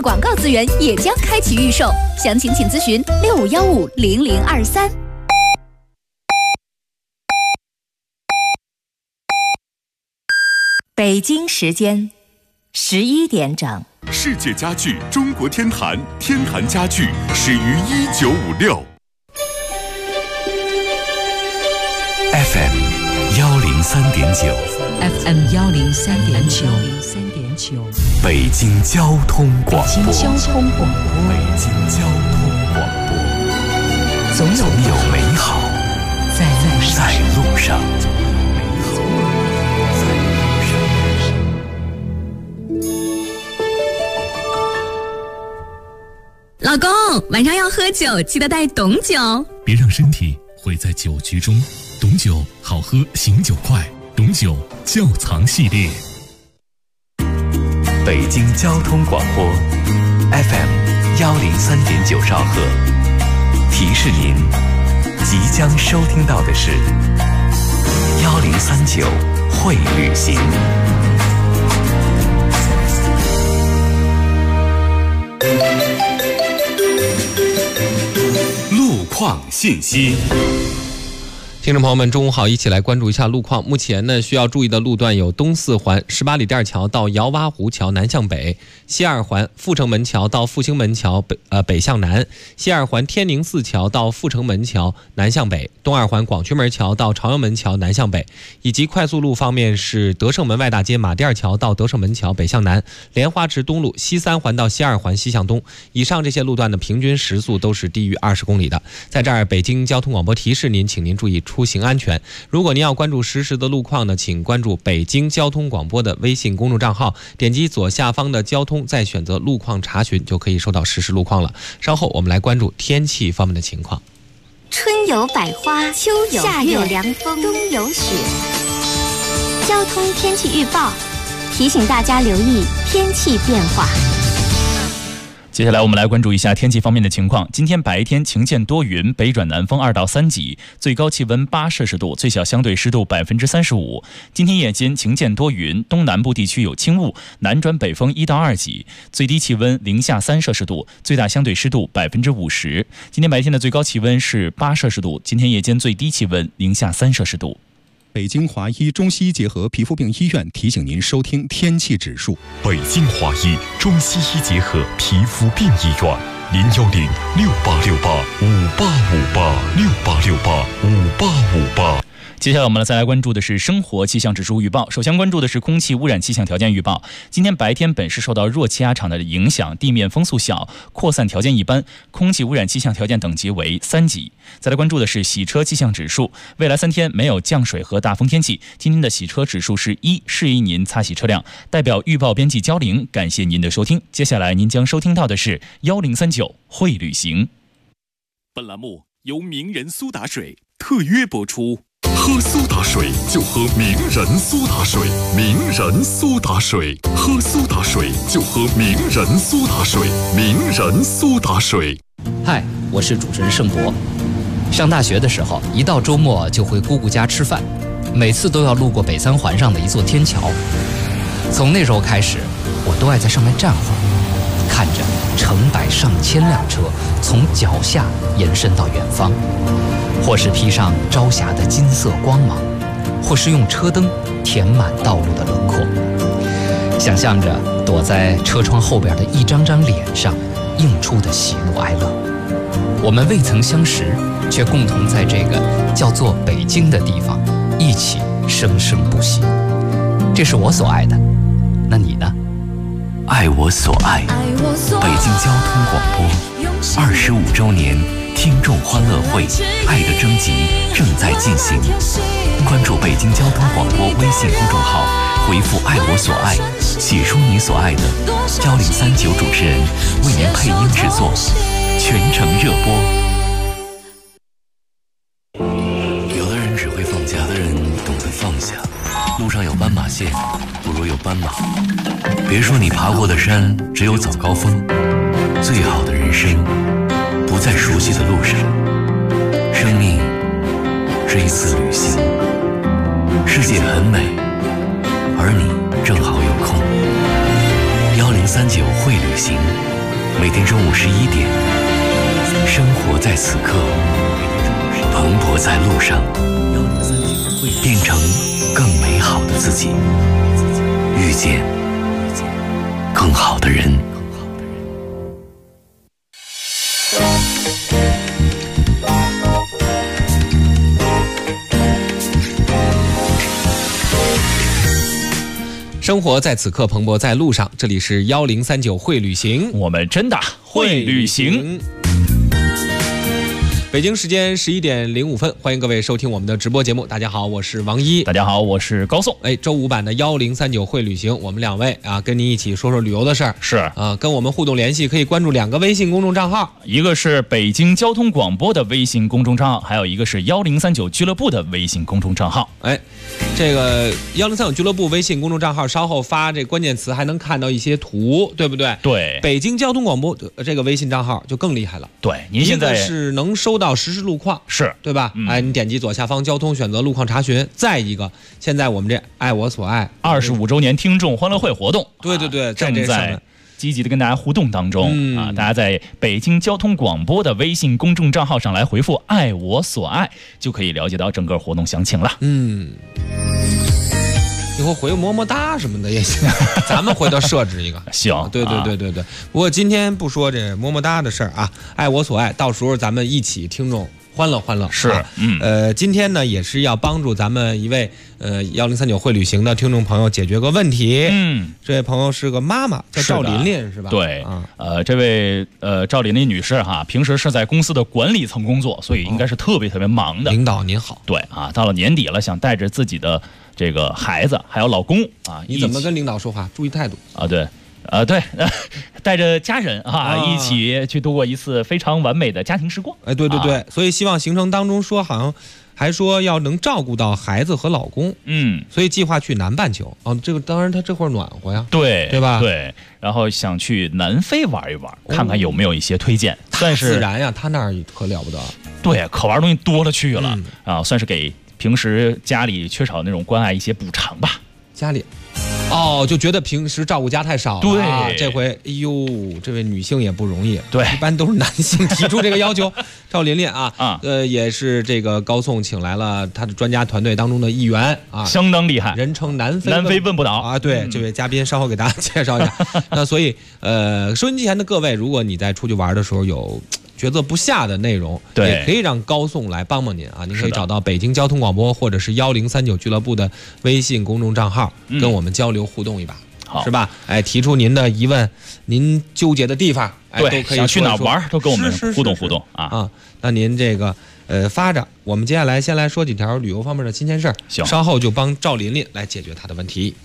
广告资源也将开启预售，详情请咨询65150023。 北京时间11点整。 世界家具中国天坛，天坛家具始于1956。 FM 103.9 FM 103.9 北京交通广播。 北京交通广播。 北京交通广播。总有美好在路上。 老公，晚上要喝酒，记得带董酒。 别让身体毁在酒局中，董酒好喝，醒酒快。董酒窖藏系列。 北京交通广播 FM 103.9兆赫，提示您即将收听到的是1039会旅行。路况信息。 听众朋友们，中午好，一起来关注一下路况。目前呢，需要注意的路段有东四环18里店桥到姚洼湖桥南向北，西二环阜成门桥到复兴门桥北向南，西二环天宁寺桥到阜成门桥南向北，东二环广渠门桥到朝阳门桥南向北，以及快速路方面是德胜门外大街马甸桥到德胜门桥北向南，莲花池东路西三环到西二环西向东。以上这些路段的平均时速都是低于20公里的。在这儿，北京交通广播提示您，请您注意出行安全。如果您要关注实时的路况呢，请关注北京交通广播的微信公众账号，点击左下方的交通，再选择路况查询，就可以收到实时路况了。稍后我们来关注天气方面的情况。 春有百花，秋有夏有凉风，冬有雪。交通天气预报提醒大家留意天气变化。 接下来我们来关注一下天气方面的情况。今天白天晴见多云，北转南风2到3级，最高气温8摄氏度，最小相对湿度35%。今天夜间晴见多云，东南部地区有轻雾，南转北风1到2级，最低气温零下3摄氏度，最大相对湿度50%。今天白天的最高气温是8摄氏度，今天夜间最低气温零下3摄氏度。 北京华医中西医结合皮肤病医院提醒您收听天气指数。 北京华医中西医结合皮肤病医院，0868585858，68585858。 接下来我们再来关注的是生活气象指数预报。首先关注的是空气污染气象条件预报。今天白天本市受到弱气压场的影响，地面风速小，扩散条件一般，空气污染气象条件等级为3级。再来关注的是洗车气象指数。未来3天没有降水和大风天气，今天的洗车指数是1，适宜您擦洗车辆。代表预报编辑焦玲，感谢您的收听。接下来您将收听到的是1039会旅行。 本栏目由名人苏打水特约播出。喝苏打水就喝名人苏打水，名人苏打水，喝苏打水就喝名人苏打水，名人苏打水。 嗨，我是主持人盛博。上大学的时候，一到周末就回姑姑家吃饭，每次都要路过北三环上的一座天桥。从那时候开始，我都爱在上面站会儿，看着成百上千辆车从脚下延伸到远方，或是披上朝霞的金色光芒，或是用车灯填满道路的轮廓。想象着躲在车窗后边的一张张脸上映出的喜怒哀乐。我们未曾相识，却共同在这个叫做北京的地方一起生生不息。这是我所爱的，那你呢？ 爱我所爱，北京交通广播25周年听众欢乐会爱的征集正在进行，关注北京交通广播微信公众号，回复爱我所爱，写出你所爱的，1039主持人为您配音制作，全程热播。有的人只会放假，有的人懂得放下。路上有斑马线，不如有斑马。别说你爬过的山只有早高峰，最好的人生不在熟悉的路上。生命是一次旅行，世界很美，而你正好有空。 1039会旅行，每天中午11点，生活在此刻，蓬勃在路上，变成更美好的自己，遇见更好的人。 生活在此刻，蓬勃在路上。这里是1039会旅行， 我们真的会旅行。 北京时间11点05分，欢迎各位收听我们的直播节目。大家好，我是王一。 大家好，我是高颂。 周五版的1039会旅行，我们两位啊，跟您一起说说旅游的事儿。 是啊，跟我们互动联系，可以关注2个微信公众账号， 一个是北京交通广播的微信公众账号，还有一个是1039俱乐部的微信公众账号。 这个1039俱乐部微信公众账号稍后发这关键词，还能看到一些图，对不对？ 对。 北京交通广播这个微信账号就更厉害了。 对，您现在是能收到实时路况， 是对吧？你点击左下方交通，选择路况查询。再一个，现在我们这爱我所爱 25周年听众欢乐会活动， 对， 正在积极的跟大家互动当中大家在北京交通广播的微信公众账号上来回复爱我所爱，就可以了解到整个活动详情了。 以后回个么么哒什么的也行，咱们回头设置一个。 行， 对。不过今天不说这么么哒的事儿啊，爱我所爱，到时候咱们一起听众欢乐欢乐。 是， 今天呢也是要帮助咱们一位1039会旅行的听众朋友解决个问题。这位朋友是个妈妈，叫赵琳琳，是吧？ 对，这位赵琳琳女士哈，平时是在公司的管理层工作，所以应该是特别忙的。 领导您好。 对啊，到了年底了，想带着自己的这个孩子还有老公啊， 你怎么跟领导说话？注意态度啊！对。带着家人一起去度过一次非常完美的家庭时光。 对，所以希望行程当中说，好像还说要能照顾到孩子和老公。所以计划去南半球这个当然他这会儿暖和呀，对吧？ 对，然后想去南非玩一玩，看看有没有一些推荐。算是自然呀，他那儿可了不得。 对，可玩东西多了去了算是给平时家里缺少那种关爱一些补偿吧。 家里。就觉得平时照顾家太少了。 对， 这回这位女性也不容易。 对， 一般都是男性提出这个要求。赵琳琳也是这个高颂请来了他的专家团队当中的一员相当厉害， 人称南非问不倒对，这位嘉宾稍后给大家介绍一下。那所以收音机前的各位，如果你在出去玩的时候有抉择不下的内容，也可以让高颂来帮您您可以找到北京交通广播或者是1039俱乐部的微信公众账号，跟我们交流互动一把，是吧？提出您的疑问，您纠结的地方，都可以想去哪玩都跟我们互动互动那您这个发着，我们接下来先来说几条旅游方面的新鲜事儿， 行， 稍后就帮赵琳琳来解决她的问题。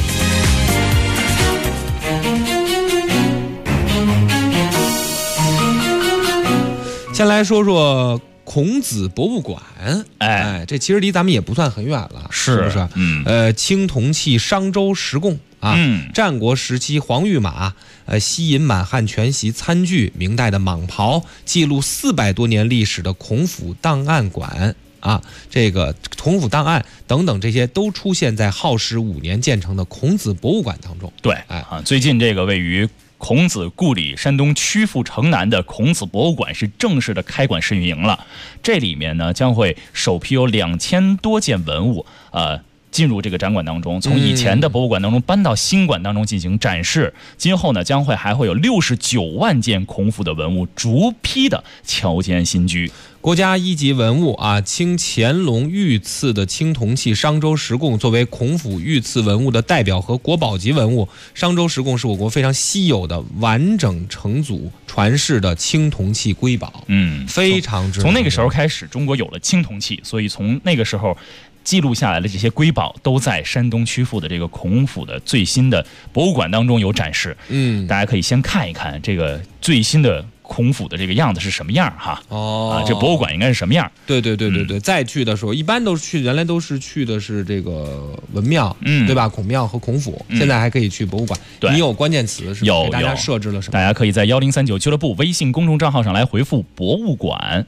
先来说说孔子博物馆，这其实离咱们也不算很远了，是不是？青铜器商周石供战国时期黄玉马，西银满汉全席餐具，明代的蟒袍，记录400多年历史的孔府档案馆这个孔府档案等等，这些都出现在耗时5年建成的孔子博物馆当中。 对，最近这个位于孔子故里山东曲阜城南的孔子博物馆是正式的开馆试运营了。这里面呢将会首批有2000多件文物进入这个展馆当中，从以前的博物馆当中搬到新馆当中进行展示。今后呢还会有69万件孔府的文物逐批的乔迁新居。 国家一级文物清乾隆御赐的青铜器商周石供作为孔府御赐文物的代表和国宝级文物，商周石供是我国非常稀有的完整成组传世的青铜器瑰宝，非常之。 从那个时候开始，中国有了青铜器，所以从那个时候记录下来的这些瑰宝都在山东曲阜的这个孔府的最新的博物馆当中有展示。大家可以先看一看这个最新的孔府的这个样子是什么样这博物馆应该是什么样？ 对，再去的时候一般都是原来都是去的是这个文庙，对吧？孔庙和孔府，现在还可以去博物馆。你有关键词是吧？给大家设置了什么？ 大家可以在1039俱乐部微信公众账号上来回复博物馆。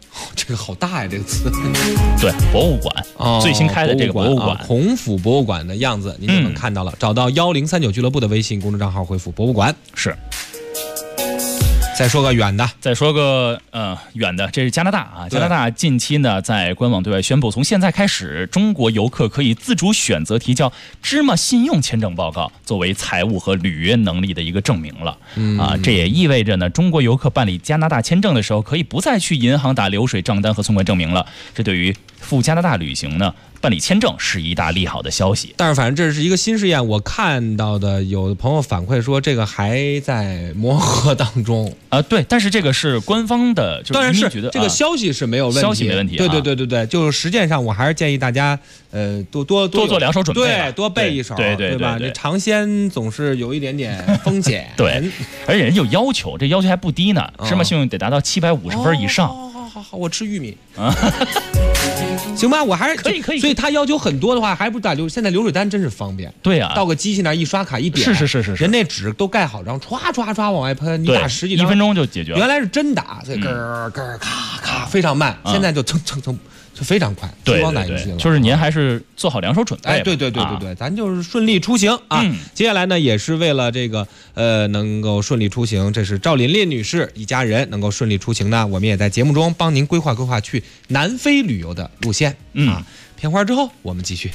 这个好大呀，这个词。 对，博物馆，最新开的这个博物馆， 孔府博物馆的样子，您就能看到了。找到1039俱乐部的微信公众账号，回复博物馆。 是。 再说个远的， 远的，这是加拿大啊。加拿大近期呢，在官网对外宣布，从现在开始，中国游客可以自主选择提交芝麻信用签证报告，作为财务和履约能力的一个证明了。这也意味着呢，中国游客办理加拿大签证的时候，可以不再去银行打流水账单和存款证明了。这对于赴加拿大旅行呢，办理签证是一大利好的消息。 但是反正这是一个新试验，我看到的有的朋友反馈说这个还在磨合当中对，但是这个是官方的， 当然是这个消息是没有问题， 消息没问题。 对，就是实践上我还是建议大家多做两手准备， 对，多备一手，对吧？这尝鲜总是有一点点风险， 对，而且人有要求，这要求还不低呢，芝麻信用得达到750分以上。 好，我吃玉米行吧，我还是可以。 所以他要求很多的话，还不打现在流水单真是方便。 对啊， 到个机器那一刷卡一点， 是， 人那纸都盖好，然后唰往外喷，你打10几张 1分钟就解决了。 原来是真打，所以咯咔非常慢，现在就蹭就非常快， 对，就是您还是做好两手准备。 对，咱就是顺利出行啊。接下来呢，也是为了这个能够顺利出行，这是赵琳琳女士一家人能够顺利出行呢，我们也在节目中帮您规划去南非旅游的路线。片花之后我们继续。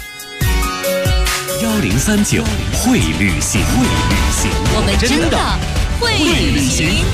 1039会旅行， 我们真的会旅行。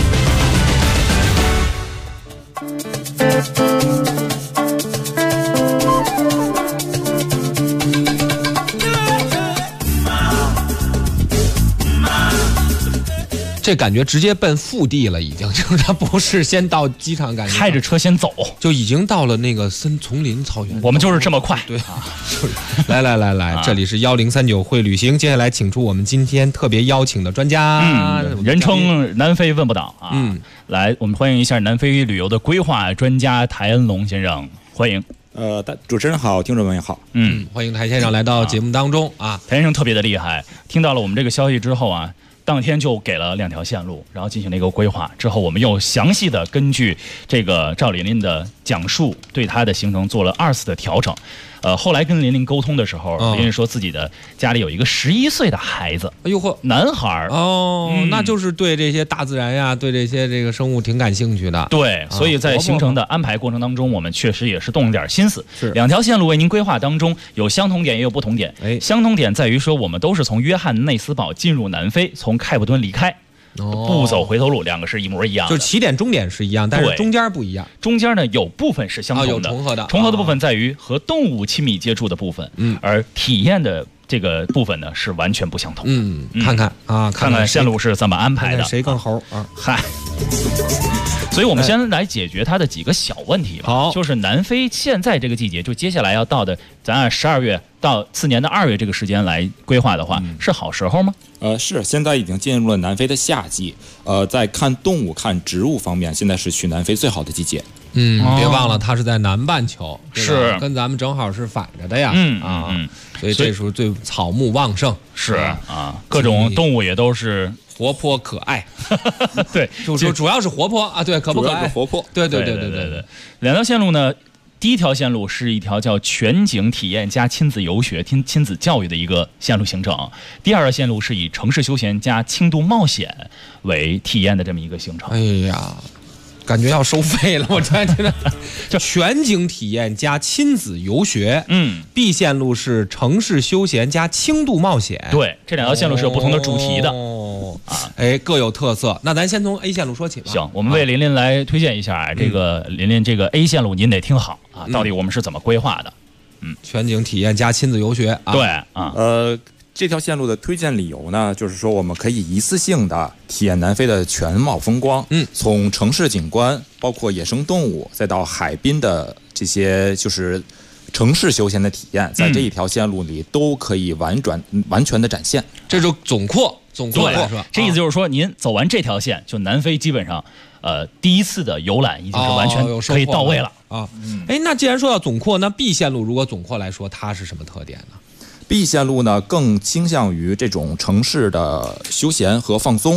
这感觉直接奔腹地了，已经就是他不是先到机场，感觉开着车先走， 就已经到了那个丛林草原。 我们就是这么快， 对啊。来，这里是1039会旅行，接下来请出我们今天特别邀请的专家， 人称南非问不倒啊。来，我们欢迎一下南非旅游的规划专家台恩龙先生，欢迎。 主持人好，听众们也好。 欢迎台先生来到节目当中啊。 台先生特别的厉害，听到了我们这个消息之后啊，当天就给了2条线路，然后进行了一个规划。之后我们又详细的根据这个赵琳琳的讲述，对她的行程做了2次的调整。后来跟琳琳沟通的时候，琳琳说自己的家里有一个11岁的孩子， 哎呦呵， 男孩那就是对这些大自然呀，对这些这个生物挺感兴趣的。 对，所以在行程的安排过程当中，我们确实也是动了点心思。是2条线路为您规划当中有相同点也有不同点。相同点在于说我们都是从约翰内斯堡进入南非，从开普敦离开。不走回头路，2个是一模一样的， 就是起点终点是一样，但是中间不一样。 中间呢有部分是相同的， 有重合的。 重合的部分在于和动物亲密接触的部分，而体验的这个部分呢是完全不相同。 看看线路是怎么安排的， 谁更猴啊？ 嗨。所以我们先来解决它的几个小问题吧。 好， 就是南非现在这个季节，就接下来要到的，咱按12月到次年的2月这个时间来规划的话，是好时候吗？ 是，现在已经进入了南非的夏季。在看动物、看植物方面，现在是去南非最好的季节。 别忘了它是在南半球， 是跟咱们正好是反着的呀。所以这时候最草木旺盛， 是啊，各种动物也都是活泼可爱。 对， 主要是活泼啊，对，可不可爱？ 活泼， 对。 2条线路呢，第一条线路是一条叫全景体验加亲子游学、亲子教育的一个线路行程。第2条线路是以城市休闲加轻度冒险为体验的这么一个行程。 哎呀，感觉要收费了，我突然觉得。就全景体验加亲子游学，B 线路是城市休闲加轻度冒险。 对，这2条线路是有不同的主题的。 各有特色。那咱先从 A 线路说起吧。 行，我们为琳琳来推荐一下这个琳琳这个 A 线路，您得听好啊，到底我们是怎么规划的？ 全景体验加亲子游学啊。 对啊， 这条线路的推荐理由呢，就是说我们可以一次性的体验南非的全貌风光，从城市景观，包括野生动物，再到海滨的这些就是城市休闲的体验，在这一条线路里都可以完全的展现。 这就总括来说， 这意思就是说，您走完这条线，就南非基本上，第一次的游览已经是完全可以到位了啊。那既然说到总括，那 B 线路如果总括来说，它是什么特点呢 ？B 线路呢，更倾向于这种城市的休闲和放松。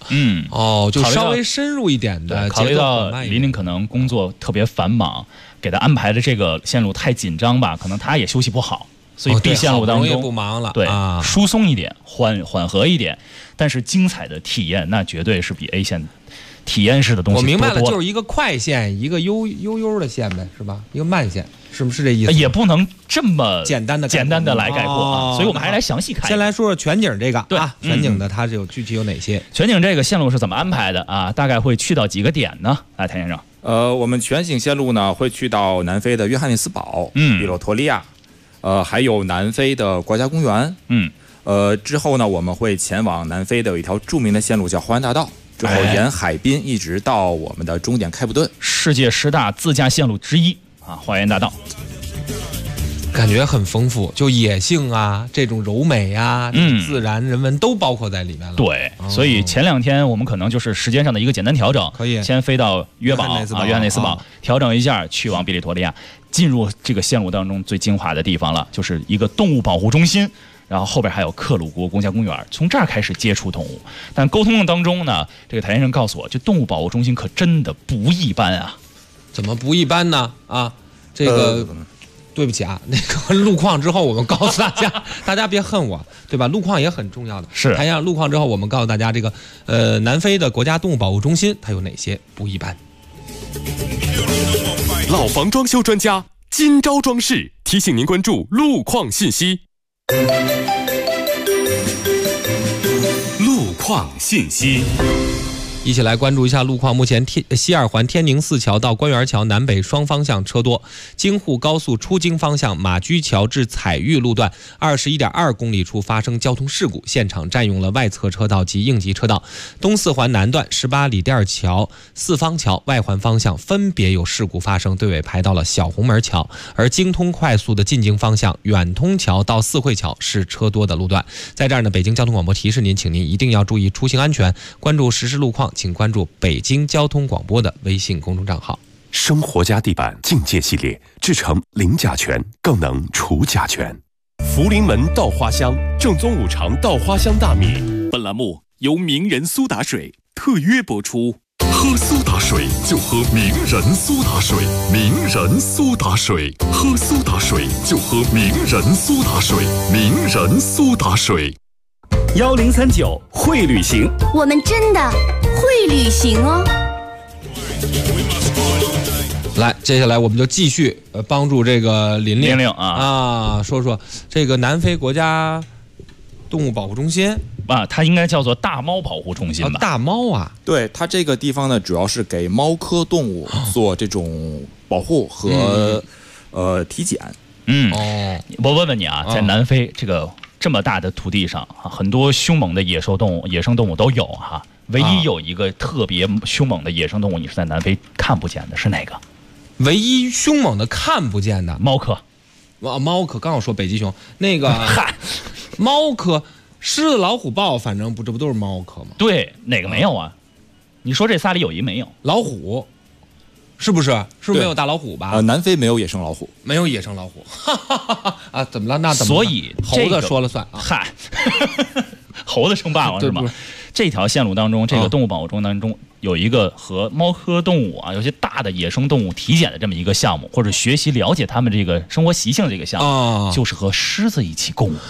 就稍微深入一点的。 考虑到琳琳可能工作特别繁忙，给他安排的这个线路太紧张吧，可能他也休息不好，所以 B 线路当中也不忙了， 对，疏松一点，缓和一点，但是精彩的体验那绝对是比 A 线体验式的东西多。 我明白了，就是一个快线，一个悠的线呗，是吧？一个慢线，是不是这意思？ 也不能这么简单的来概括啊，所以我们还来详细看。 先来说说全景这个， 对啊，全景的它具体有哪些？ 全景这个线路是怎么安排的啊？大概会去到几个点呢？来，谭先生。 我们全景线路呢会去到南非的约翰内斯堡、比罗托利亚，还有南非的国家公园，之后呢我们会前往南非的有一条著名的线路叫花园大道。之后沿海滨一直到我们的终点开普敦， 世界10大自驾线路之一啊，花园大道， 感觉很丰富，就野性啊，这种柔美啊，自然人文都包括在里面了。 对，所以前2天我们可能就是时间上的一个简单调整， 可以先飞到约翰内斯堡，调整一下，去往比利托利亚，进入这个线路当中最精华的地方了，就是一个动物保护中心。然后后边还有克鲁国国家公园，从这儿开始接触动物。但沟通当中呢，这个谭先生告诉我，这动物保护中心可真的不一般啊！ 怎么不一般呢？啊，这个对不起啊，那个路况之后我们告诉大家，大家别恨我，对吧？路况也很重要的。 是， 谭先生，路况之后我们告诉大家，这个南非的国家动物保护中心它有哪些不一般？ 老房装修专家今朝装饰提醒您关注路况信息。路况信息， 一起来关注一下路况。目前西二环天宁寺桥到官园桥南北双方向车多，京沪高速出京方向马驹桥至彩玉路段21.2公里处发生交通事故，现场占用了外侧车道及应急车道。东四环南段18里店桥、四方桥外环方向分别有事故发生，队尾排到了小红门桥。而京通快速的进京方向远通桥到四惠桥是车多的路段。在这儿呢，北京交通广播提示您，请您一定要注意出行安全，关注实时路况，请关注北京交通广播的微信公众账号。 生活家地板境界系列，制成零甲醛，更能除甲醛。福临门稻花香，正宗五常稻花香大米。本栏目由名人苏打水特约播出。喝苏打水就喝名人苏打水，名人苏打水，喝苏打水就喝名人苏打水，名人苏打水。 1039会旅行， 我们真的会旅行哦。 来，接下来我们就继续帮助这个琳琳说说这个南非国家动物保护中心啊，它应该叫做大猫保护中心吧？ 大猫啊， 对，它这个地方呢，主要是给猫科动物做这种保护和体检。 我问问你啊，在南非这么大的土地上啊，很多凶猛的野生动物都有哈。唯一有一个特别凶猛的野生动物，你是在南非看不见的，是哪个？ 唯一凶猛的看不见的猫科。 猫科，刚好说北极熊那个猫科，狮子、老虎、豹，反正这不都是猫科吗？ 对，哪个没有啊？你说这仨里有一没有？ 老虎。是不是没有大老虎吧？ 南非没有野生老虎， 没有野生老虎。啊，怎么了？那怎么？ 所以猴子说了算啊！ 嗨，猴子称霸王是吗？这条线路当中，这个动物保护中当中有一个和猫科动物啊，有些大的野生动物体检的这么一个项目，或者学习了解他们这个生活习性这个项目，就是和狮子一起共舞。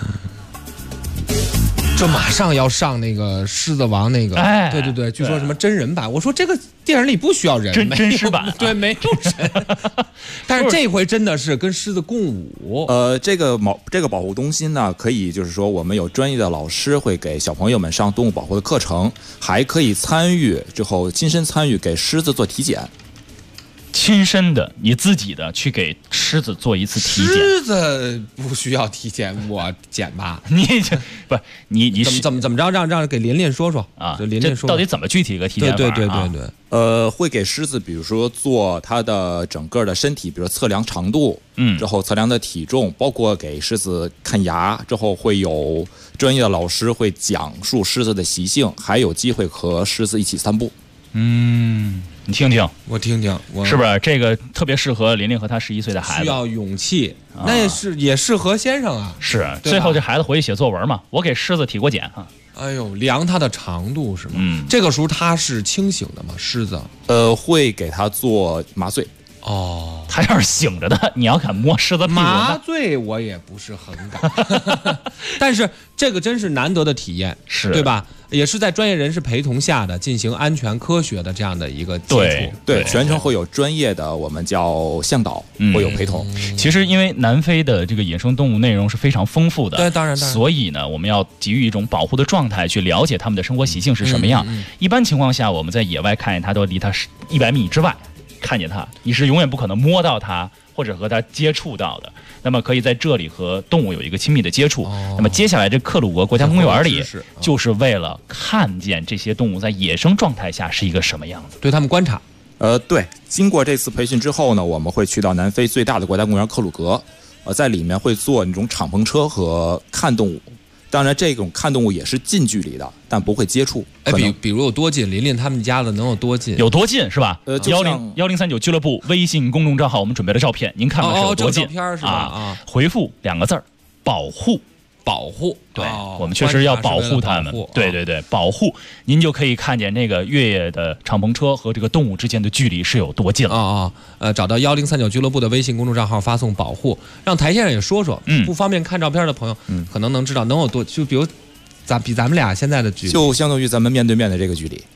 这马上要上那个狮子王那个，对，据说什么真人版。我说这个电影里不需要人， 真实版， 对，没有人。但是这回真的是跟狮子共舞。 这个保护中心呢，可以就是说我们有专业的老师会给小朋友们上动物保护的课程，还可以亲身参与给狮子做体检。 亲身的，你自己的去给狮子做一次体检。 狮子不需要体检，我检吧。 你怎么着？让给琳琳说说啊，琳琳说到底怎么具体一个体检法？ 对。 会给狮子，比如说做它的整个的身体，比如测量长度，之后测量的体重，包括给狮子看牙，之后会有专业的老师会讲述狮子的习性，还有机会和狮子一起散步。 你听听， 我听听， 是不是这个特别适合琳琳和她11岁的孩子？ 需要勇气，那也适合先生啊。 是，最后这孩子回去写作文嘛，我给狮子体过检啊。 哎呦，量它的长度是吗？这个时候它是清醒的吗？狮子？ 会给它做麻醉。 哦， 它要是醒着的，你要敢摸狮子屁股， 麻醉我也不是很敢。但是这个真是难得的体验， 是对吧？也是在专业人士陪同下的进行安全科学的这样的一个接触。 对，全程会有专业的我们叫向导，会有陪同。 其实因为南非的这个野生动物内容是非常丰富的， 对，当然， 所以呢，我们要给予一种保护的状态，去了解它们的生活习性是什么样。一般情况下，我们在野外看见它都离它100米之外。看见它，你是永远不可能摸到它或者和它接触到的。那么可以在这里和动物有一个亲密的接触。那么接下来这克鲁格国家公园里，就是为了看见这些动物在野生状态下是一个什么样子， 对他们观察。 对，经过这次培训之后呢，我们会去到南非最大的国家公园克鲁格，在里面会坐那种敞篷车和看动物。当然，这种看动物也是近距离的，但不会接触。 比如有多近？琳琳他们家的能有多近？ 有多近是吧？1039俱乐部微信公众账号，我们准备了照片，您看看是有多近？ 照片是吧？ 回复2个字儿：保护。 保护， 对，我们确实要保护它们。对，保护，您就可以看见那个越野的敞篷车和这个动物之间的距离是有多近了找到1039俱乐部的微信公众账号，发送保护，让台先生也说说，不方便看照片的朋友，可能能知道能有多，就比如比咱们俩现在的距离， 就相当于咱们面对面的这个距离。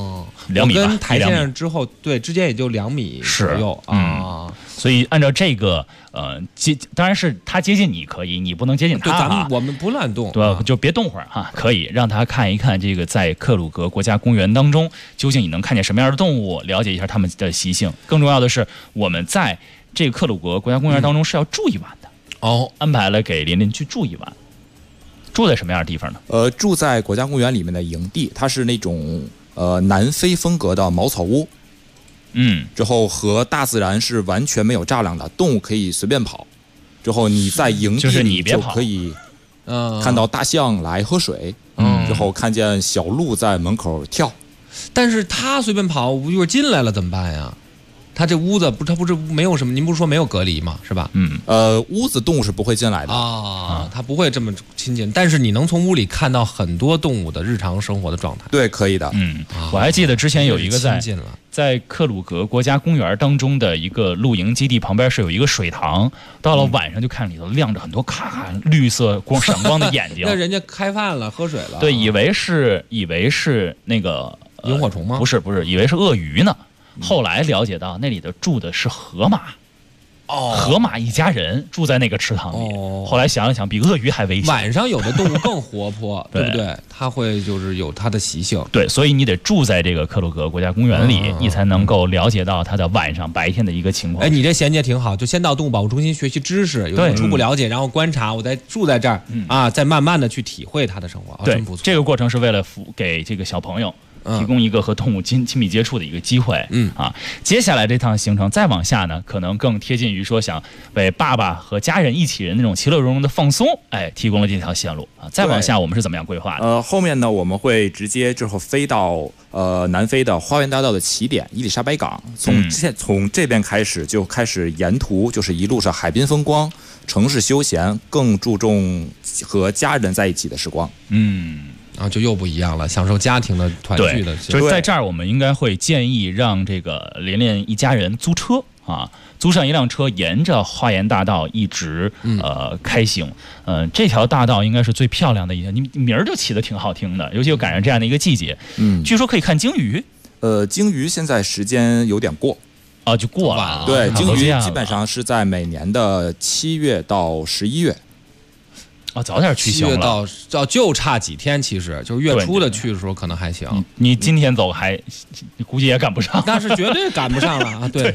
2米吧， 我跟台先生之后，对，之间也就2米左右所以按照这个当然是他接近你可以，你不能接近他啊。我们不乱动， 对吧？就别动会儿哈，可以让他看一看这个在克鲁格国家公园当中，究竟你能看见什么样的动物，了解一下它们的习性。更重要的是，我们在这个克鲁格国家公园当中是要住一晚的安排了给琳琳去住一晚。住在什么样的地方呢？ 住在国家公园里面的营地，它是那种南非风格的茅草屋。之后和大自然是完全没有栅栏的，动物可以随便跑。之后你在营地里就可以看到大象来喝水，之后看见小鹿在门口跳。 但是它随便跑，一会儿进来了怎么办呀？它这屋子它不是没有什么，您不是说没有隔离吗？是吧？ 屋子动物是不会进来的它不会这么亲近，但是你能从屋里看到很多动物的日常生活的状态。 对，可以的。 我还记得之前有一个在克鲁格国家公园当中的一个露营基地旁边是有一个水塘，到了晚上就看里头亮着很多咔绿色闪光的眼睛。 那人家开饭了，喝水了。 对，以为是那个萤火虫吗？ 不是，以为是鳄鱼呢。后来了解到那里的住的是河马，河马一家人住在那个池塘里。后来想了想，比鳄鱼还危险。 晚上有的动物更活泼，对不对？它会就是有它的习性。 对，所以你得住在这个克鲁格国家公园里，你才能够了解到它的白天的一个情况。 你这衔接挺好，就先到动物保护中心学习知识，有点初步了解，然后观察，我再住在这儿再慢慢的去体会它的生活。真不错。 这个过程是为了给这个小朋友提供一个和动物亲密接触的一个机会。接下来这趟行程再往下呢，可能更贴近于说想为爸爸和家人一起人那种其乐融融的放松，提供了这条线路再往下我们是怎么样规划的？ 后面呢，我们会直接之后飞到南非的花园大道的起点伊丽莎白港，从这边开始就开始沿途就是一路上海滨风光、城市休闲，更注重和家人在一起的时光。 就又不一样了，享受家庭的团聚的。 就是在这儿，我们应该会建议让这个琳琳一家人租车租上一辆车，沿着花园大道一直开行。这条大道应该是最漂亮的一条，你名儿就起得挺好听的，尤其又赶上这样的一个季节。据说可以看鲸鱼。 鲸鱼现在时间有点过。 就过了。 对，鲸鱼基本上是在每年的7月到11月。 早点去行了， 就差几天，其实就是月初的去的时候可能还行。 你今天走估计也赶不上， 那是绝对赶不上了对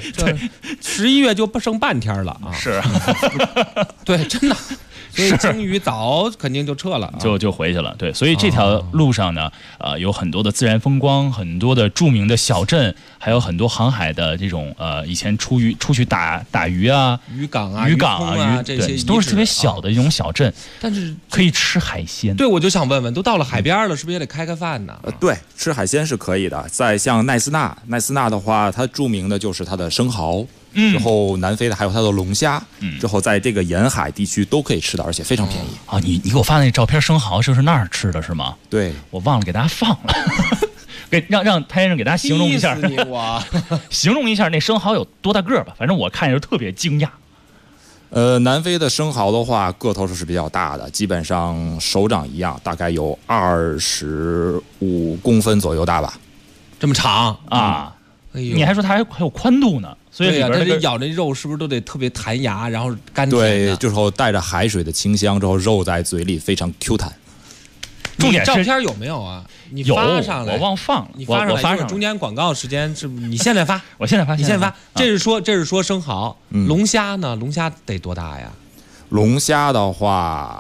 ，11月就不剩半天了是， 对，真的。所以鲸鱼早肯定就撤了， 就回去了。对，所以这条路上呢，有很多的自然风光，很多的著名的小镇，还有很多航海的这种以前出去打鱼啊、 渔港这些都是特别小的一种小镇， 但是可以吃海鲜。 对，我就想问问，都到了海边了，是不是也得开饭呢？ 对，吃海鲜是可以的。在像奈斯纳的话，它著名的就是它的生蚝。 之后南非的还有它的龙虾，之后在这个沿海地区都可以吃到，而且非常便宜。 啊，你给我发那照片生蚝就是那儿吃的是吗？ 对， 我忘了给大家放了。让潘先生给大家形容一下，形容一下那生蚝有多大个吧？反正我看着特别惊讶。 南非的生蚝的话，个头是比较大的，基本上手掌一样，大概有25公分左右大吧。 这么长啊！你还说它还有宽度呢，所以里边它这咬的肉是不是都得特别弹牙，然后甘甜？ 对，之后带着海水的清香，之后肉在嘴里非常 Q 弹。 重点是照片有没有啊？你发上来， 我忘放了。 你发上来， 我发上中间广告时间是你现在发， 我现在发， 你现在发。这是说生蚝，龙虾呢？龙虾得多大呀？ 龙虾的话，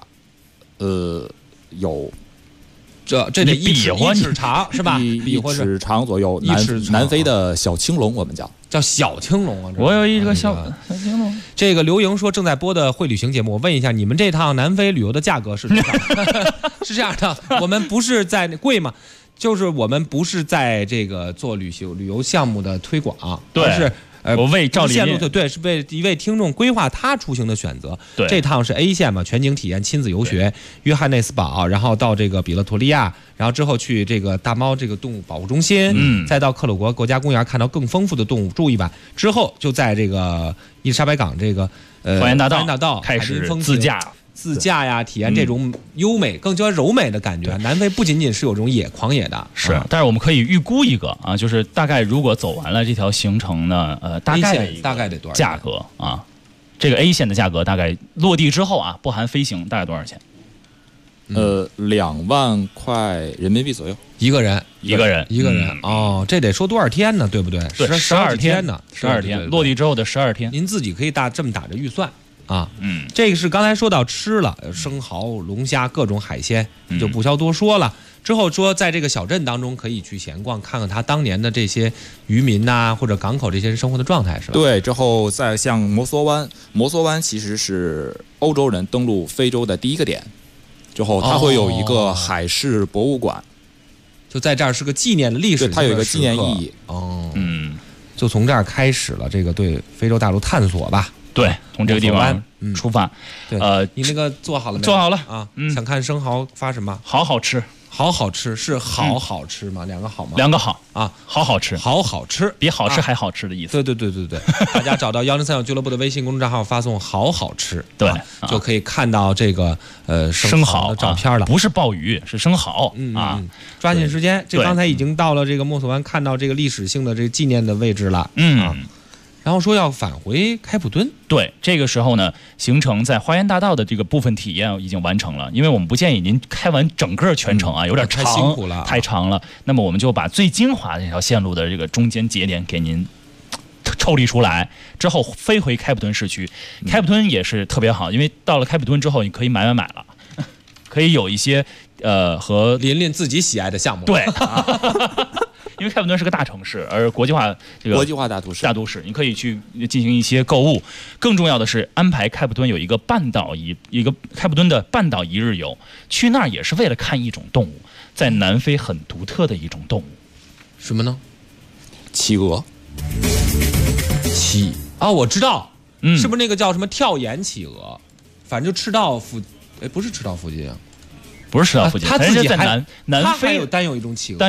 有这得1尺长是吧 ？1尺长左右。南非的小青龙，我们叫小青龙啊。 我有一个小青龙。 这个刘莹说正在播的会旅行节目，我问一下，你们这趟南非旅游的价格是多少？是这样的，我们不是在贵吗？就是我们不是在这个做旅游项目的推广， 对， 而是我为赵丽丽对，是为一位听众规划他出行的选择。 对， 这趟是 A 线嘛，全景体验亲子游学，约翰内斯堡，然后到这个比勒陀利亚，然后之后去这个大猫这个动物保护中心，再到克鲁格国家公园看到更丰富的动物，住一晚之后，就在这个伊丽莎白港这个花园大道开始自驾呀，体验这种优美、更加柔美的感觉。南非不仅仅是有这种狂野的， 是，但是我们可以预估一个啊，就是大概如果走完了这条行程呢，大概得多少价格啊？这个 A 线的价格大概落地之后啊，不含飞行，大概多少钱 ？2万块人民币左右， 一个人哦，这得说多少天呢？对不对？ 对，12天呢，12天，落地之后的12天， 您自己可以这么打着预算。这个是刚才说到吃了，生蚝、龙虾各种海鲜，就不消多说了。之后说在这个小镇当中可以去闲逛，看看他当年的这些渔民呐，或者港口这些人生活的状态，是吧？ 对。之后再像摩梭湾其实是欧洲人登陆非洲的第一个点。之后它会有一个海事博物馆， 就在这儿是个纪念的历史， 它有一个纪念意义。 就从这儿开始了这个对非洲大陆探索吧。 对，从这个地方出发。 对，你那个做好了没？ 做好了啊。想看生蚝发什么？ 好吃。 好吃是好吃吗？两个好吗？ 两个好啊， 好吃， 好吃， 比好吃还好吃的意思。 对，大家找到1039俱乐部的微信公众账号，发送好吃， 对， 就可以看到这个生蚝的照片了。 不是鲍鱼，是生蚝啊！ 抓紧时间，这刚才已经到了这个墨索湾，看到这个历史性的这个纪念的位置了。然后说要返回开普敦， 对，这个时候呢，行程在花园大道的这个部分体验已经完成了，因为我们不建议您开完整个全程啊，有点长， 太辛苦了， 太长了。那么我们就把最精华的这条线路的这个中间节点给您抽离出来，之后飞回开普敦市区。开普敦也是特别好，因为到了开普敦之后，你可以买了，可以有一些和琳自己喜爱的项目， 对。因为开普敦是个大城市，而国际化大都市，你可以去进行一些购物。更重要的是，安排开普敦有一个开普敦的半岛一日游，去那儿也是为了看一种动物，在南非很独特的一种动物， 什么呢？ 企鹅。 我知道，是不是那个叫什么跳岩企鹅？反正就赤道不是赤道附近啊。 不是赤道附近， 他自己在南非单有一种企鹅，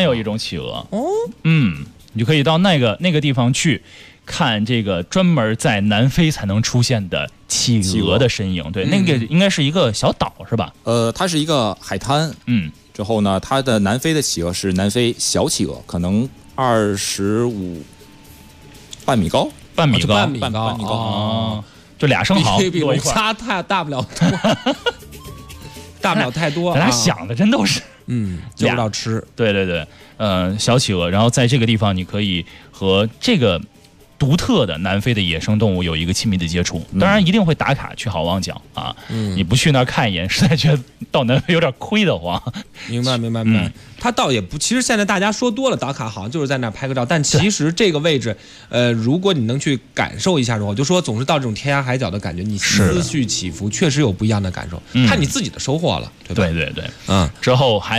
你就可以到那个地方去看这个专门在南非才能出现的企鹅的身影。对，那个应该是一个小岛是吧？ 它是一个海滩。之后呢，它的南非的企鹅是南非小企鹅，可能25半米高， 半米高，就俩生蚝比龙虾大不了多。大不了太多， 咱俩想的真都是， 就知道吃。 对，小企鹅，然后在这个地方，你可以和这个独特的南非的野生动物有一个亲密的接触。当然，一定会打卡去好望角啊！你不去那儿看一眼，实在觉得到南非有点亏得慌。 明白。他倒也不，其实现在大家说多了，打卡好像就是在那儿拍个照，但其实这个位置，如果你能去感受一下的话，我就说总是到这种天涯海角的感觉，你思绪起伏，确实有不一样的感受，看你自己的收获了，对吧？ 对，之后还有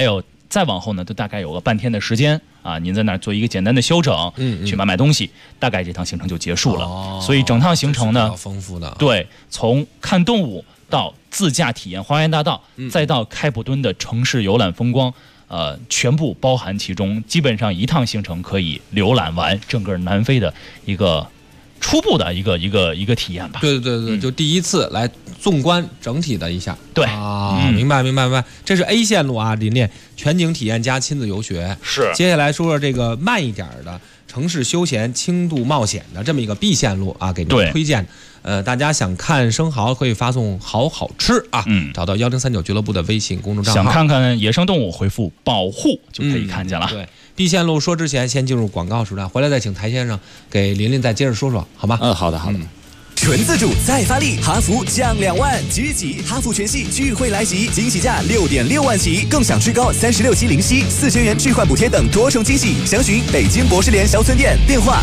再往后呢，都大概有个半天的时间啊，您在那儿做一个简单的休整，去买东西，大概这趟行程就结束了。所以整趟行程呢， 比较丰富的。 对，从看动物到自驾体验花园大道，再到开普敦的城市游览风光。全部包含其中，基本上一趟行程可以浏览完整个南非的一个初步的一个体验吧。 对，就第一次来纵观整体的一下。 对啊，明白。这是 A 线路啊，林练全景体验加亲子游学。 是。 接下来说说这个慢一点的城市休闲轻度冒险的这么一个 B 线路啊，给您推荐。大家想看生蚝可以发送好吃啊，找到1039俱乐部的微信公众账号。 想看看野生动物，回复保护就可以看见了。 对 ，B 线路说之前先进入广告时段，回来再请台先生给琳琳再接着说说，好吗？ 好的。 纯自主再发力，哈弗降2万，即日起哈弗全系聚会来袭，惊喜价6.6万起，更享最高36期零息，4000元置换补贴等多重惊喜。详询北京博士联小村店，电话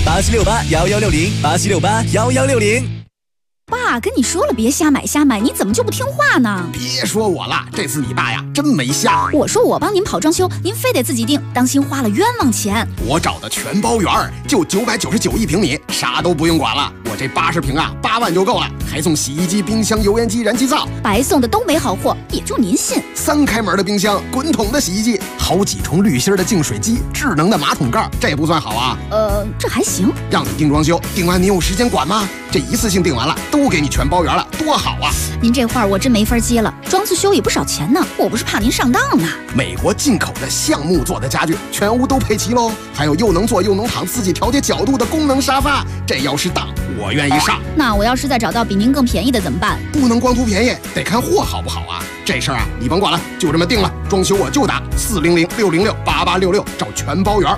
87681160，87681160。 爸跟你说了别瞎买，你怎么就不听话呢？ 别说我了，这次你爸呀真没瞎。 我说我帮您跑装修，您非得自己定，当心花了冤枉钱。 我找的全包圆，就999一平米，啥都不用管了。我这80平啊，8万就够了，还送洗衣机、冰箱、油烟机、燃气灶， 白送的都没好货，也就您信。 3开门的冰箱，滚筒的洗衣机，好几重滤芯的净水机，智能的马桶盖，这不算好啊？ 这还行。 让你定装修，定完你有时间管吗？这一次性定完了，都给你全包圆了，多好啊！ 您这话我真没法接了，装次修也不少钱呢，我不是怕您上当呢。 美国进口的橡木做的家具，全屋都配齐喽，还有又能坐又能躺，自己调节角度的功能沙发，这要是当，我愿意上。 那我要是再找到比您更便宜的怎么办？ 不能光图便宜，得看货好不好啊！这事儿啊，你甭管了，就这么定了。装修我就打400-606-8866，找全包圆。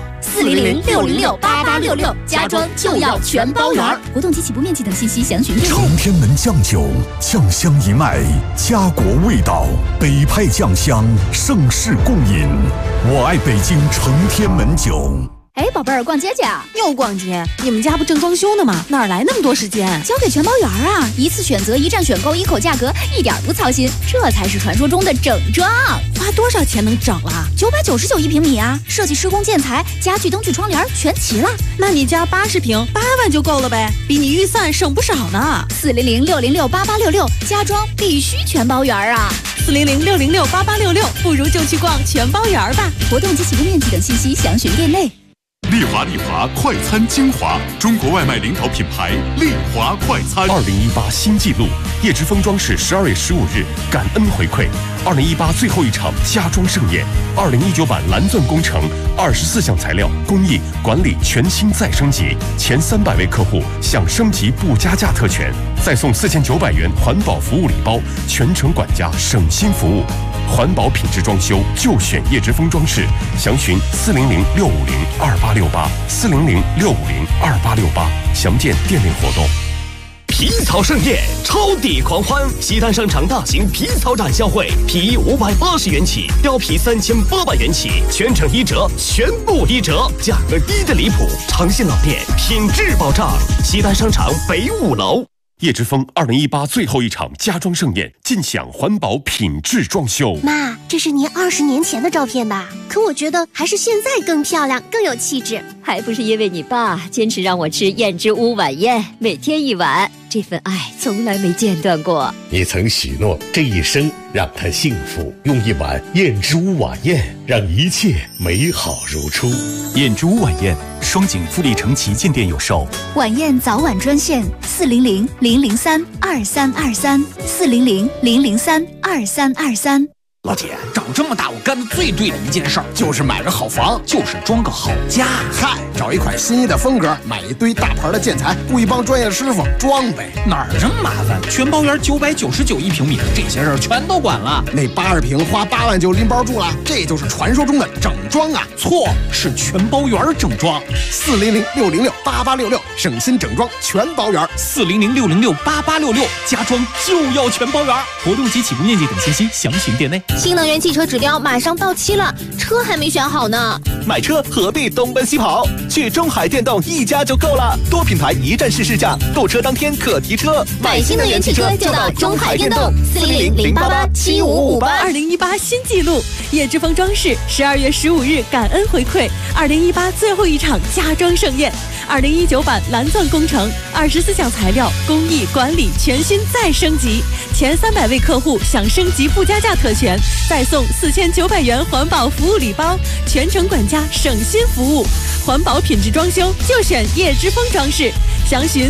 400-606-8866，家装就要全包圆。活动及起步面积等信息详询电话。 成天门酱酒，酱香一脉，家国味道，北派酱香，盛世共饮。我爱北京成天门酒。 哎，宝贝儿，逛街去啊？ 又逛街？你们家不正装修呢吗？哪来那么多时间？ 交给全包圆啊！一次选择，一站选购，一口价格，一点不操心，这才是传说中的整装。 花多少钱能整了 ？999一平米啊！设计、施工、建材、家具、灯具、窗帘全齐了。 那你家80平8万就够了呗，比你预算省不少呢。 400-606-8866，家装必须全包圆啊 ！400-606-8866，不如就去逛全包圆吧。 活动及起步面积等信息详询店内。 丽华快餐精华，中国外卖领导品牌丽华快餐。2018新纪录，叶之峰装饰12月15日感恩回馈，2018最后一场家装盛宴，2019版蓝钻工程24项材料工艺管理全新再升级，前300位客户享升级不加价特权，再送4900元环保服务礼包，全程管家省心服务。环保品质装修就选叶之峰装饰，详询400-650-2868，400-650-2868，详见店内活动。 皮草盛宴，超抵狂欢！西单商场大型皮草展销会，皮衣580元起，貂皮3800元起，全程1折，全部1折，价格低的离谱。长信老店，品质保障。西单商场北5楼。 叶之峰2018最后一场家装盛宴，尽享环保品质装修。 妈，这是您20年前的照片吧？可我觉得还是现在更漂亮，更有气质。 还不是因为你爸坚持让我吃燕之屋晚宴，每天1碗，这份爱从来没间断过。 你曾许诺这一生让他幸福，用1碗燕之屋晚宴让一切美好如初。 燕之屋晚宴，双井富力城旗舰店有售。 晚宴早晚专线400-003-2323，400-003-2323。 老铁，长这么大我干的最对的一件事儿就是买个好房，就是装个好家。 嗨，找一款心仪的风格，买一堆大牌的建材，雇一帮专业的师傅装呗。 哪儿这么麻烦？全包圆999一平米，这些事儿全都管了。 那80平花8万就拎包住了，这就是传说中的整装啊？ 错，是全包圆整装。 400-606-8866，省心整装全包圆。 400-606-8866，家装就要全包圆。活动及起步面积等信息详询店内。 新能源汽车指标马上到期了，车还没选好呢。 买车何必东奔西跑？去中海电动一家就够了，多品牌一站式试驾，购车当天可提车。 买新能源汽车就到中海电动，400-088-7558。 2018新纪录，叶之峰装饰12月15日感恩回馈2018最后一场家装盛宴，2019版蓝钻工程24项材料工艺管理全新再升级，前300位客户享升级不加价特权，再送4900元环保服务礼包，全程管家省心服务，环保品质装修就选叶之峰装饰，详询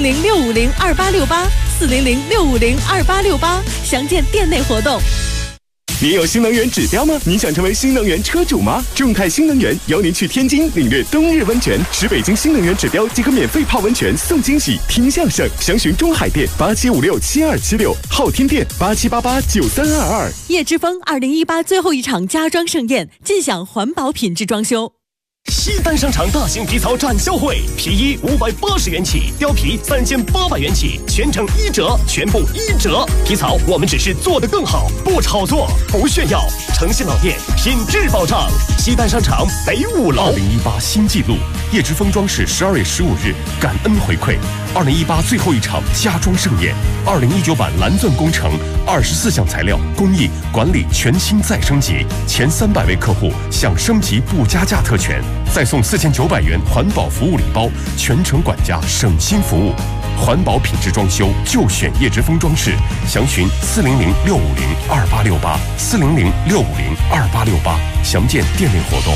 400-650-2868，400-650-2868，详见店内活动。 你有新能源指标吗？你想成为新能源车主吗？众泰新能源邀您去天津领略冬日温泉，使北京新能源指标即可免费泡温泉送惊喜，听相声。详询中海店87567276，昊天店87889322。 叶之峰2018最后一场家装盛宴，尽享环保品质装修。 西单商场大型皮草展销会，皮衣580元起，貂皮3800元起，全程1折，全部1折。皮草我们只是做得更好，不炒作，不炫耀，诚信老店，品质保障。西单商场北5楼。 2018新纪录，叶之峰装饰12月15日感恩回馈，2018最后一场家装盛宴，2019版蓝钻工程24项材料工艺管理全新再升级，前300位客户享升级不加价特权，再送4900元环保服务礼包，全程管家省心服务，环保品质装修就选叶之峰装饰，详询400-650-2868，400-650-2868，详见店内活动。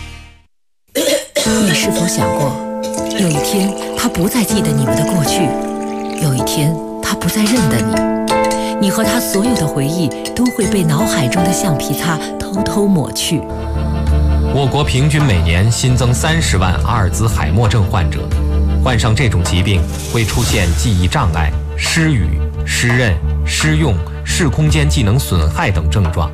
你是否想过，有一天他不再记得你们的过去，有一天他不再认得你，你和他所有的回忆都会被脑海中的橡皮擦偷偷抹去。 我国平均每年新增30万阿尔兹海默症患者，患上这种疾病会出现记忆障碍、失语、失认、失用、视空间技能损害等症状。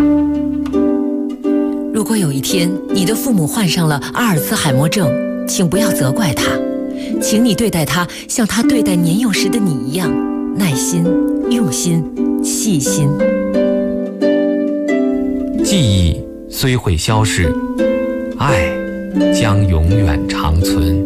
如果有一天你的父母患上了阿尔兹海默症，请不要责怪他，请你对待他像他对待年幼时的你一样，耐心、用心、细心。 记忆虽会消逝，爱将永远长存。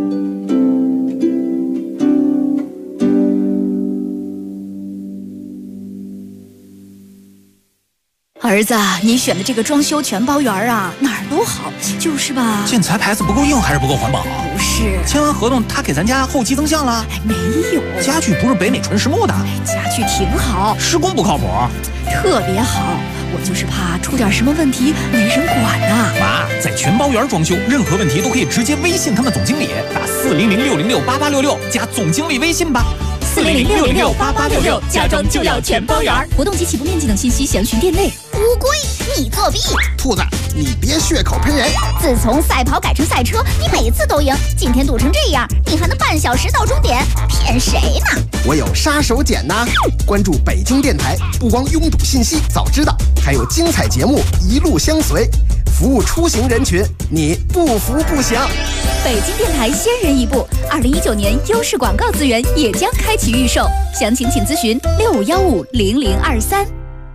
儿子，你选的这个装修全包圆啊，哪儿都好，就是吧？ 建材牌子不够硬还是不够环保？ 不是， 签完合同他给咱家后期增项了？ 没有， 家具不是北美纯实木的？ 家具挺好， 施工不靠谱， 特别好。我就是怕出点什么问题没人管呐。 妈，在全包圆装修，任何问题都可以直接微信他们总经理，打400-606-8866加总经理微信吧。 400-606-8866，家装就要全包圆。活动及起步面积等信息详询店内。 乌龟，你作弊！ 兔子，你别血口喷人！ 自从赛跑改成赛车，你每次都赢，今天赌成这样，你还能半小时到终点，骗谁呢？ 我有杀手锏呐！关注北京电台，不光拥堵信息早知道，还有精彩节目一路相随，服务出行人群，你不服不行。 北京电台先人一步，2019年优势广告资源也将开启预售，详情请咨询65150023。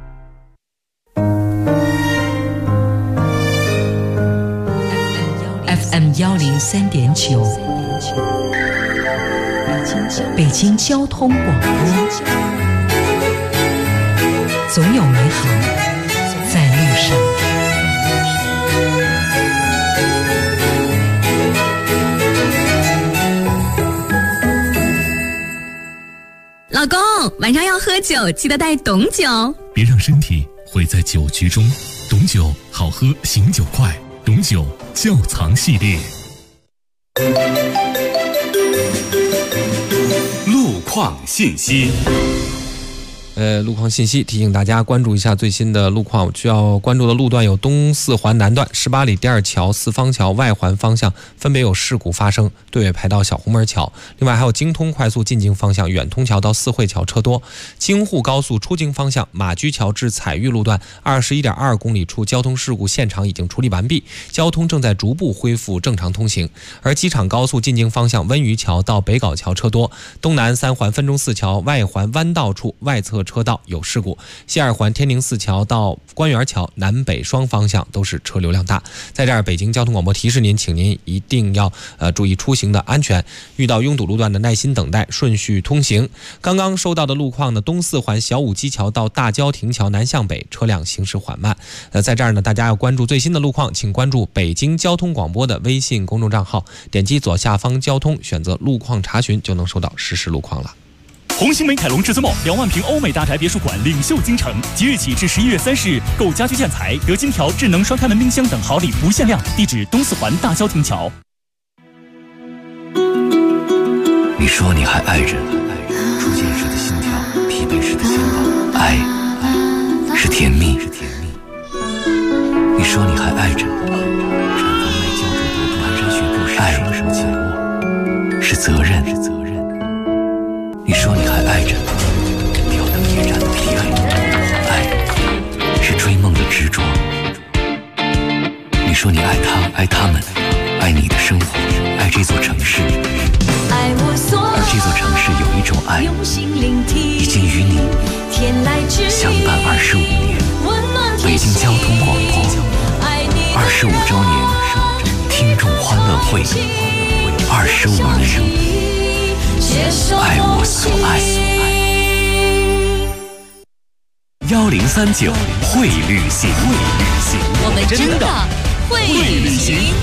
FM 103.9，北京交通广播，总有美好在路上。 老公，晚上要喝酒，记得带董酒。 别让身体毁在酒局中，董酒好喝，醒酒快。董酒窖藏系列。 路况信息。 路况信息提醒大家关注一下最新的路况，需要关注的路段有东四环南段18里第二桥、四方桥外环方向分别有事故发生，队尾排到小红门桥。另外还有京通快速进京方向远通桥到四惠桥车多，京沪高速出京方向马驹桥至彩玉路段21.2公里处交通事故现场已经处理完毕，交通正在逐步恢复正常通行。而机场高速进京方向温榆桥到北碏桥车多，东南三环分钟寺桥外环弯道处外侧车道有事故，西二环天宁寺桥到官园桥南北双方向都是车流量大。在这儿，北京交通广播提示您，请您一定要注意出行的安全，遇到拥堵路段的耐心等待，顺序通行。刚刚收到的路况呢，东四环小武基桥到大郊亭桥南向北车辆行驶缓慢。在这儿呢，大家要关注最新的路况，请关注北京交通广播的微信公众账号，点击左下方交通，选择路况查询，就能收到实时路况了。 红星美凯龙至尊 2万平欧美大宅别墅馆领袖京城，即日起至11月30日，购家居建材、德金条、智能双开门冰箱等好礼不限量。地址东四环大郊亭桥。 你说你还爱着，初见时的心跳，疲惫时的向往，爱是甜蜜。你说你还爱着，产房外胶着的蹒跚学步时，爱是责任。你说你还爱着，吊灯夜战的疲惫，爱是追梦的执着。你说你爱他，爱他们，爱你的生活，爱这座城市。而这座城市有一种爱，已经与你相伴25年。北京交通广播25周年听众欢乐会，25年。爱我所爱。1039会旅行， 我们真的会旅行。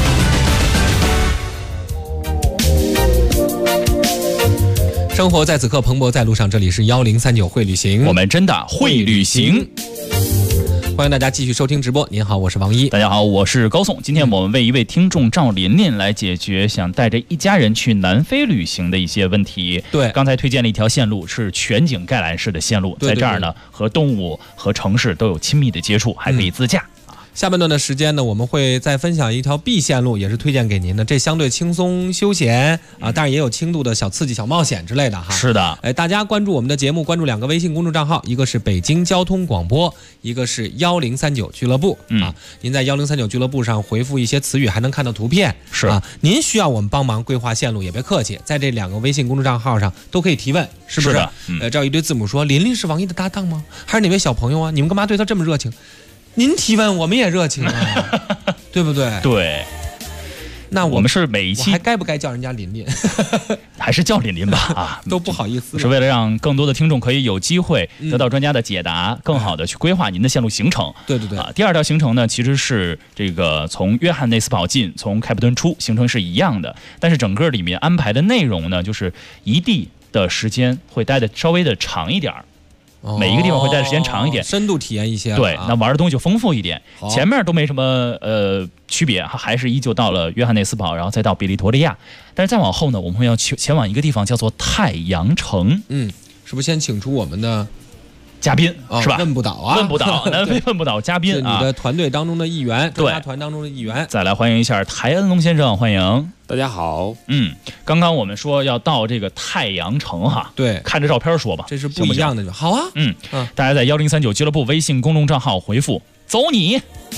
生活在此刻，蓬勃在路上。这里是1039会旅行， 我们真的会旅行。 欢迎大家继续收听直播。您好，我是王一。 大家好，我是高颂。今天我们为一位听众赵琳琳来解决想带着一家人去南非旅行的一些问题。 对， 刚才推荐了一条线路，是全景概览式的线路，在这儿呢，和动物和城市都有亲密的接触，还可以自驾。 下半段的时间呢，我们会再分享一条 B 线路，也是推荐给您的。这相对轻松休闲啊，当然也有轻度的小刺激、小冒险之类的哈。 是的， 大家关注我们的节目，关注2个微信公众账号，一个是北京交通广播，一个是1039俱乐部啊。您在1039俱乐部上回复一些词语，还能看到图片。 是啊，您需要我们帮忙规划线路，也别客气，在这2个微信公众账号上都可以提问，是不是？这有一堆字母说，琳琳是王一的搭档吗？还是哪位小朋友啊？你们干嘛对他这么热情？您提问，我们也热情啊，对不对？ 对。 那我们是每一期还该不该叫人家琳琳？ 还是叫琳琳吧啊， 都不好意思。 是为了让更多的听众可以有机会得到专家的解答，更好的去规划您的线路行程。 对对对啊，第2条行程呢，其实是这个从约翰内斯堡进，从开普敦出，行程是一样的，但是整个里面安排的内容呢，就是一地的时间会待的稍微的长一点。每一个地方会待的时间长一点， 深度体验一些。 对，那玩的东西就丰富一点。前面都没什么区别，还是依旧到了约翰内斯堡，然后再到比利托利亚。但是再往后呢，我们会要前往一个地方叫做太阳城。 是不是先请出我们的嘉宾是吧？ 问不倒啊， 问不倒，南非问不倒嘉宾啊， 你的团队当中的一员， 对， 专家团当中的一员。 再来欢迎一下台恩龙先生，欢迎。 大家好。 刚刚我们说要到这个太阳城哈， 对， 看着照片说吧， 这是不一样的。好啊， 大家在1039俱乐部微信公众账号回复“走你”，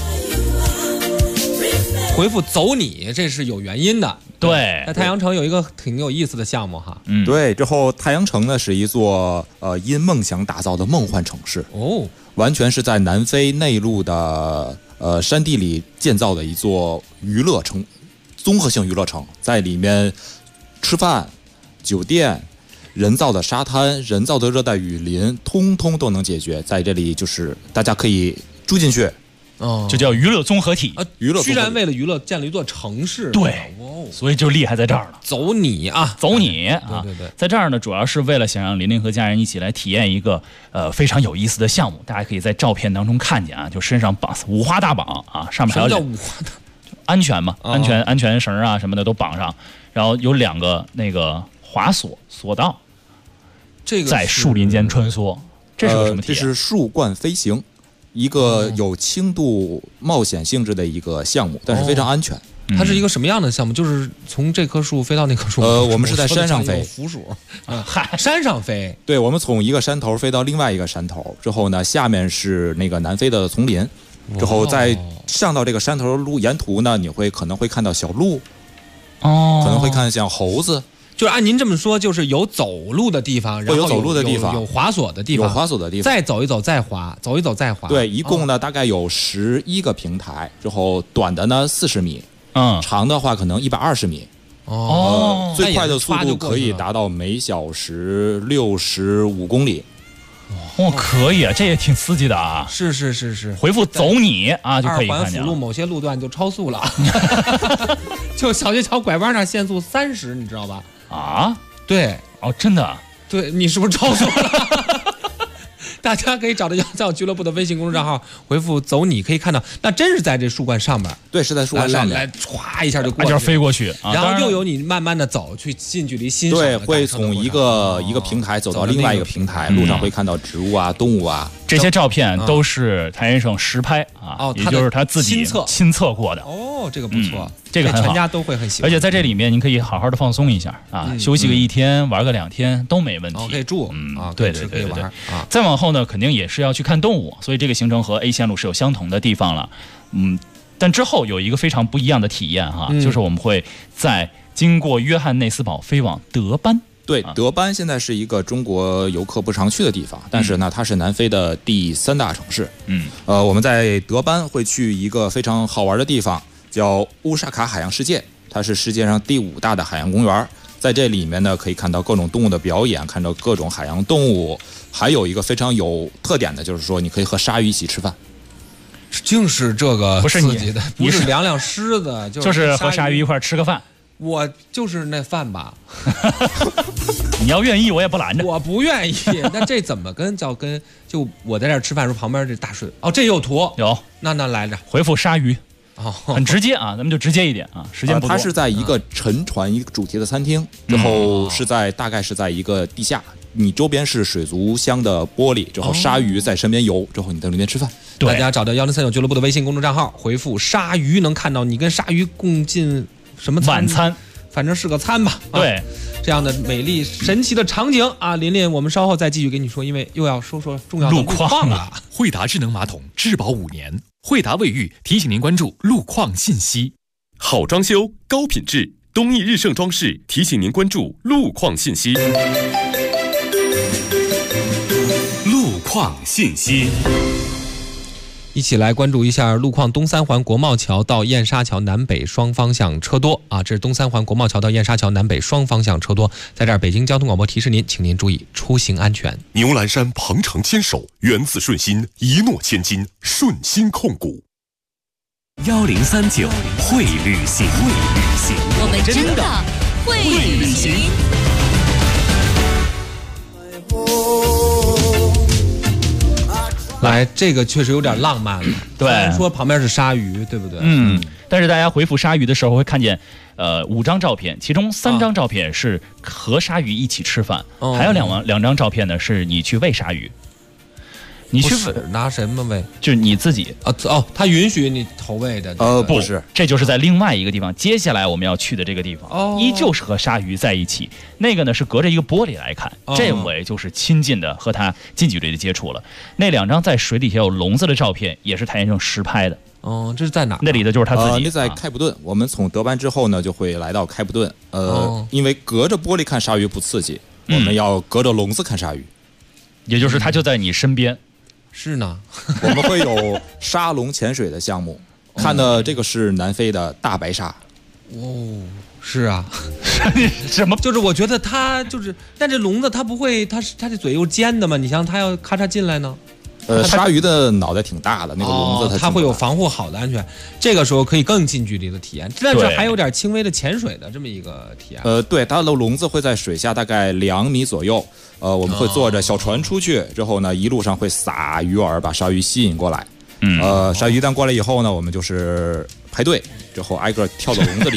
回复“走你”，这是有原因的。 对， 在太阳城有一个挺有意思的项目哈。 对，之后太阳城呢是一座因梦想打造的梦幻城市哦， 完全是在南非内陆的山地里建造的一座娱乐城，综合性娱乐城，在里面吃饭、酒店、人造的沙滩、人造的热带雨林，通通都能解决。在这里就是大家可以住进去。 就叫娱乐综合体。 居然为了娱乐建了一座城市。 对，所以就厉害在这儿了。 走你啊， 走你啊！ 对， 在这儿呢，主要是为了想让琳琳和家人一起来体验一个非常有意思的项目。大家可以在照片当中看见啊，就身上绑5花大绑啊，上面还有什么叫5花大？ 安全嘛，安全绳啊什么的都绑上，然后有2个那个滑索道， 这个在树林间穿梭。 这是个什么体验？ 这是树冠飞行，一个有轻度冒险性质的一个项目，但是非常安全。 它是一个什么样的项目？就是从这棵树飞到那棵树？ 我们是在山上飞， 腐鼠山上飞。 对，我们从一个山头飞到另外一个山头之后呢，下面是那个南非的丛林，之后再上到这个山头的路，沿途呢，你可能会看到小鹿，可能会看像猴子。 就是按您这么说，就是有走路的地方，然后有走路的地方， 有滑索的地方， 有滑索的地方， 再走一走再滑，走一走再滑。 对，一共呢大概有11个平台，之后短的呢40米，长的话可能120米。最快的速度可以达到每小时65公里。 可以啊，这也挺刺激的啊！ 是， 回复走你啊就可以看见了。 二环辅路某些路段就超速了，就小街桥拐弯那限速30，你知道吧？ 啊， 对， 真的， 对你是不是超速了？大家可以找到杨绛俱乐部的微信公众账号，回复走你，可以看到，那真是在这树冠上面。 对，是在树冠上面， 来歘一下就过去， 就是飞过去， 然后又有你慢慢的走去近距离欣赏。 对，会从一个平台走到另外一个平台，路上会看到植物啊、动物啊。 这些照片都是谭先生实拍啊，也就是他自己亲测过的。 这个不错， 这个很好， 全家都会很喜欢。 而且在这里面，您可以好好的放松一下啊，休息个1天，玩个2天都没问题。 可以住对， 可以玩啊。 再往后呢，肯定也是要去看动物，所以这个行程和 A 线路是有相同的地方了。但之后有一个非常不一样的体验哈，就是我们会在经过约翰内斯堡飞往德班。 对，德班现在是一个中国游客不常去的地方，但是呢，它是南非的第3大城市。我们在德班会去一个非常好玩的地方，叫乌沙卡海洋世界，它是世界上第5大的海洋公园。在这里面呢，可以看到各种动物的表演，看到各种海洋动物，还有一个非常有特点的，就是说你可以和鲨鱼一起吃饭。 净是这个不是你的，不是凉凉狮子， 就是和鲨鱼一块吃个饭。 我就是那饭吧， 你要愿意我也不拦着。 我不愿意，那这怎么就我在这吃饭的时候，旁边这大水这有图有， 那来着， 回复鲨鱼。很直接啊，咱们就直接一点啊，时间不多。 它是在一个沉船一个主题的餐厅，之后大概是在一个地下，你周边是水族箱的玻璃，之后鲨鱼在身边游，之后你在那边吃饭。 大家找到1039俱乐部的微信公众账号，回复鲨鱼，能看到你跟鲨鱼共进什么晚餐， 反正是个餐吧。 对， 这样的美丽神奇的场景啊，琳琳，我们稍后再继续跟你说，因为又要说重要的路况了。 惠达智能马桶质保5年，惠达卫浴提醒您关注路况信息。 好装修，高品质，东义日盛装饰提醒您关注路况信息。 路况信息。 一起来关注一下路况，东3环国贸桥到燕莎桥南北双方向车多啊！这是东3环国贸桥到燕莎桥南北双方向车多，在这儿北京交通广播提示您，请您注意出行安全。 牛栏山鹏程牵手，源自顺心，一诺千金，顺心控股。 1039会旅行， 我们真的会旅行。 来，这个确实有点浪漫了。 对， 虽然说旁边是鲨鱼，对不对？ 但是大家回复鲨鱼的时候会看见，5张照片，其中3张照片是和鲨鱼一起吃饭，还有两张照片呢是你去喂鲨鱼。你去拿什么喂？ 就是你自己他允许你投喂的。 不是，这就是在另外一个地方。接下来我们要去的这个地方，依旧是和鲨鱼在一起。那个呢是隔着一个玻璃来看，这回就是亲近的和它近距离的接触了。那2张在水底下有笼子的照片，也是谭先生实拍的。 这是在哪？ 那里的就是他自己。 那在开普敦。我们从德班之后呢，就会来到开普敦。因为隔着玻璃看鲨鱼不刺激，我们要隔着笼子看鲨鱼。 也就是他就在你身边。 是呢， 我们会有沙龙潜水的项目，看的这个是南非的大白鲨。 是啊， 什么？ 就是我觉得它就是，但这笼子它不会，它这嘴又尖的嘛，你像它要咔嚓进来呢。 鲨鱼的脑袋挺大的，那个笼子它会有防护好的安全，这个时候可以更近距离的体验，但是还有点轻微的潜水的这么一个体验。 对，它的笼子会在水下大概2米左右，我们会坐着小船出去，之后呢，一路上会撒鱼饵，把鲨鱼吸引过来。鲨鱼一旦过来以后呢，我们就是排队，之后挨个跳到笼子里面。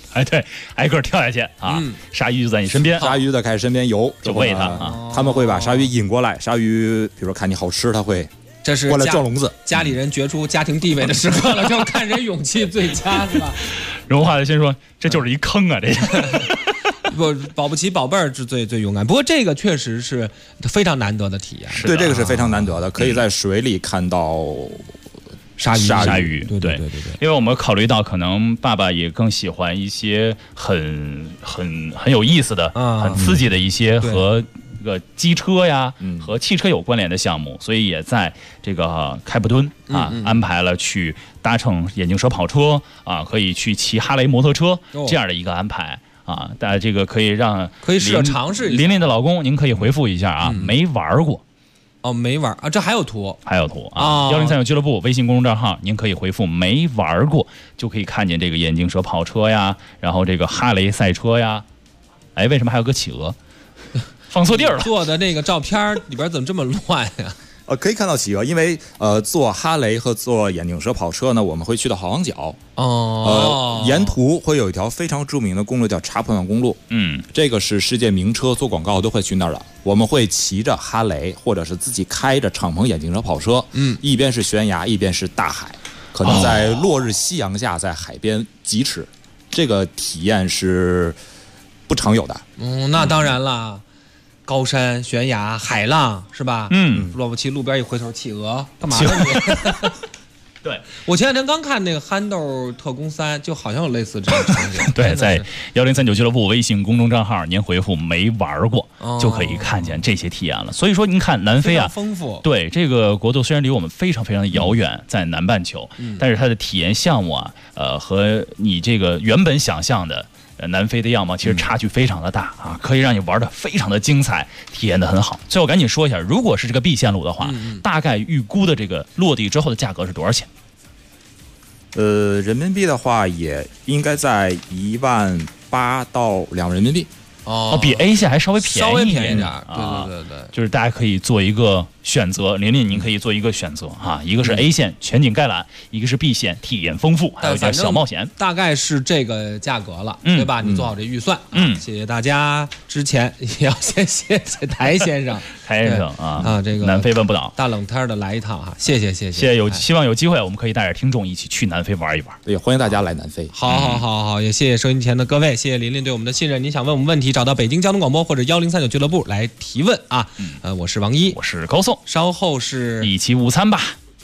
哎，对，挨个跳下去啊，鲨鱼就在你身边， 鲨鱼在开始身边游， 就喂它啊。 他们会把鲨鱼引过来，鲨鱼比如说看你好吃，它会这是过来撞笼子。 家里人决出家庭地位的时刻了，就看谁勇气最佳，是吧？ 荣华的先说，这就是一坑啊，这不保不齐宝贝儿是最勇敢。不过这个确实是非常难得的体验， 对，这个是非常难得的，可以在水里看到鲨鱼，对， 因为我们考虑到可能爸爸也更喜欢一些很有意思的、很刺激的一些和这个机车呀和汽车有关联的项目，所以也在这个开普敦安排了去搭乘眼镜蛇跑车啊，可以去骑哈雷摩托车这样的一个安排。啊，大家这个可以试着尝试一下。 琳琳的老公，您可以回复一下啊，没玩过。 哦，没玩啊，这还有图啊！1039俱乐部微信公众账号，您可以回复没玩过，就可以看见这个眼镜蛇跑车呀，然后这个哈雷赛车呀。哎，为什么还有个企鹅？放错地儿了。 做的那个照片里边怎么这么乱呀？ 可以看到企鹅，因为做哈雷和做眼镜蛇跑车呢，我们会去到好望角。沿途会有一条非常著名的公路叫查普曼公路。这个是世界名车做广告都会去那儿的。我们会骑着哈雷，或者是自己开着敞篷眼镜蛇跑车。一边是悬崖，一边是大海，可能在落日夕阳下在海边疾驰，这个体验是不常有的。 那当然了。高山、悬崖、海浪，是吧？若不其路边一回头，企鹅干嘛呢你？ 对， 我前两天刚看那个《憨豆特工3》，就好像有类似这样的场景。 对，在1039俱乐部微信公众账号，您回复没玩过，就可以看见这些体验了。所以说，您看南非啊， 丰富。 对，这个国度虽然离我们非常非常的遥远，在南半球，但是它的体验项目啊，和你这个原本想象的。南非的样貌其实差距非常的大啊，可以让你玩的非常的精彩，体验的很好。最后赶紧说一下，如果是这个 B 线路的话，大概预估的这个落地之后的价格是多少钱？ 人民币的话也应该在18000到2万人民币。 比 A 线还稍微便宜一点， 对， 就是大家可以做一个选择，琳琳您可以做一个选择哈，一个是 A 线全景概览，一个是 B 线体验丰富，还有一点小冒险， 大概是这个价格了，对吧？你做好这预算，谢谢大家。之前也要先谢谢台先生，这个南非问不倒， 大冷天的来一趟哈，谢谢， 希望有机会我们可以带着听众一起去南非玩一玩， 对，欢迎大家来南非。 好，也谢谢收音机前的各位，谢谢琳琳对我们的信任。您想问我们问题，找到北京交通广播或者1039俱乐部来提问啊。我是王一， 我是高颂， 稍后是一起午餐吧。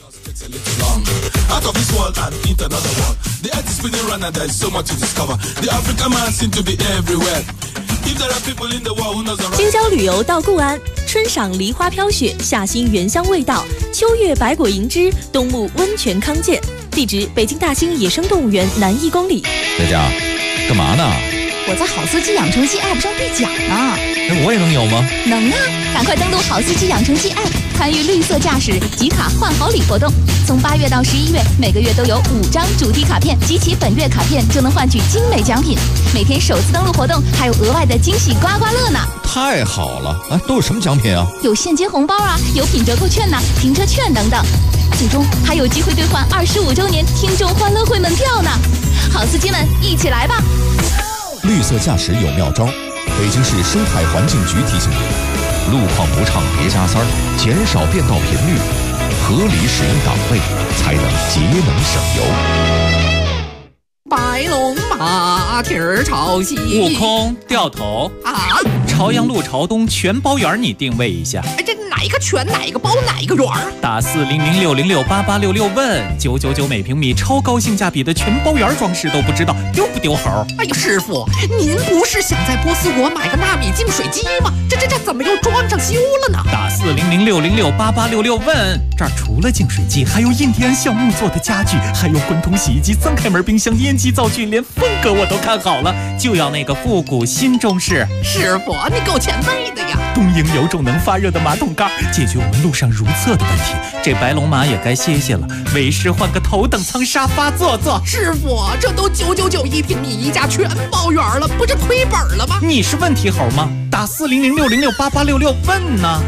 京郊旅游到固安，春赏梨花飘雪，夏欣原香味道，秋月百果银枝，冬沐温泉康健。地址：北京大兴野生动物园南1公里。 在家干嘛呢？ 我在好司机养成记 App 上兑奖呢。 我也能有吗？ 能啊！赶快登录好司机养成记 App， 参与绿色驾驶集卡换好礼活动。从8月到11月，每个月都有5张主题卡片，集齐本月卡片就能换取精美奖品。每天首次登录活动还有额外的惊喜刮刮乐呢！ 太好了！都有什么奖品啊？ 有现金红包啊，有品折扣券呐，停车券等等。最终还有机会兑换25周年听众欢乐会门票呢！好司机们，一起来吧！ 绿色驾驶有妙招，北京市生态环境局提醒您：路况不畅别加塞儿，减少变道频率，合理使用档位，才能节能省油。 白龙马蹄儿朝西， 悟空掉头啊！ 朝阳路朝东全包圆，你定位一下。 这哪一个全哪一个包哪一个圆？ 打40060688866问999每平米，超高性价比的全包圆装饰都不知道丢不丢猴？ 哎呀，师傅，您不是想在波斯国买个纳米净水机吗？这怎么又装上修了呢？ 打40060688866问，这儿除了净水机，还有印第安橡木做的家具，还有滚筒洗衣机、3开门冰箱、烟机灶具，连风格我都看好了，就要那个复古新中式。 师傅，你够前辈的呀！ 东营有种能发热的马桶盖，解决我们路上如厕的问题。这白龙马也该歇歇了，为师换个头等舱沙发坐坐。 师傅，这都999一平米，一家全包圆了，不是亏本了吗？ 你是问题猴吗？打40060688866问呢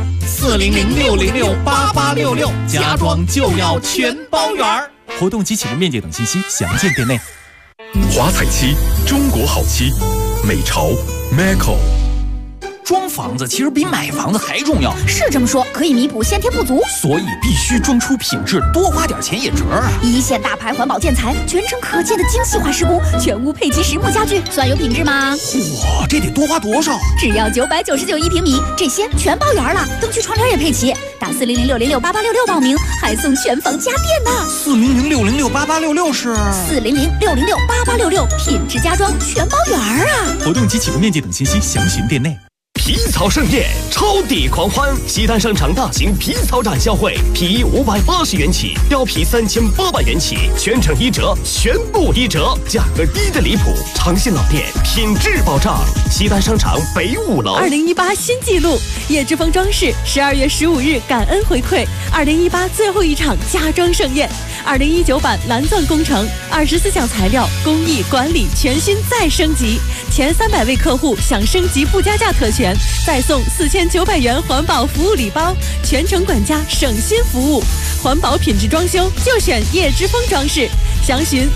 ，40060688866，家装就要全包圆。活动及启动面积等信息详见店内。 华彩漆，中国好漆，美潮 Maco。 装房子其实比买房子还重要， 是这么说，可以弥补先天不足， 所以必须装出品质，多花点钱也值啊！ 一线大牌环保建材，全程可见的精细化施工，全屋配齐实木家具，算有品质吗？ 嚯，这得多花多少？ 只要999一平米，这些全包圆了，灯具窗帘也配齐。打40060688866报名，还送全房家电呢。 40060688866是 40060688866，品质家装全包圆啊！ 活动及启动面积等信息详询店内。 皮草盛宴，超抵狂欢！西单商场大型皮草展销会，皮衣580元起，貂皮3800元起，全程1折，全部1折，价格低的离谱，长信老店，品质保障。西单商场北5楼。 2018新纪录，叶之峰装饰12月15日感恩回馈2018最后一场家装盛宴，2019版蓝钻工程，24项材料，工艺管理全新再升级，前300位客户享升级不加价特权，再送4900元环保服务礼包，全程管家省心服务，环保品质装修就选叶之峰装饰，详询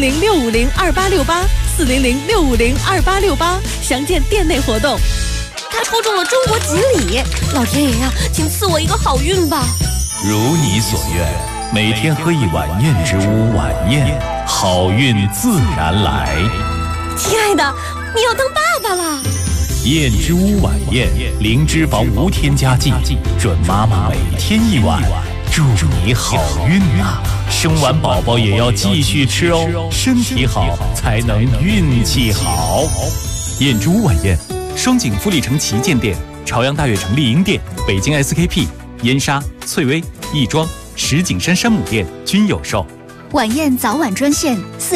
400-650-2868，400-650-2868，详见店内活动。 他抽中了中国锦鲤，老天爷呀，请赐我一个好运吧！ 如你所愿，每天喝一碗燕之屋晚宴，好运自然来。 亲爱的，你要当爸爸了。 燕之屋晚宴，零脂肪无添加剂，准妈妈每天一碗，祝你好运啊！生完宝宝也要继续吃哦，身体好才能运气好。 燕之屋晚宴，双井富力城旗舰店、朝阳大悦城丽婴店、北京 SKP、燕莎、翠微、亦庄、石景山山姆店均有售。 晚宴早晚专线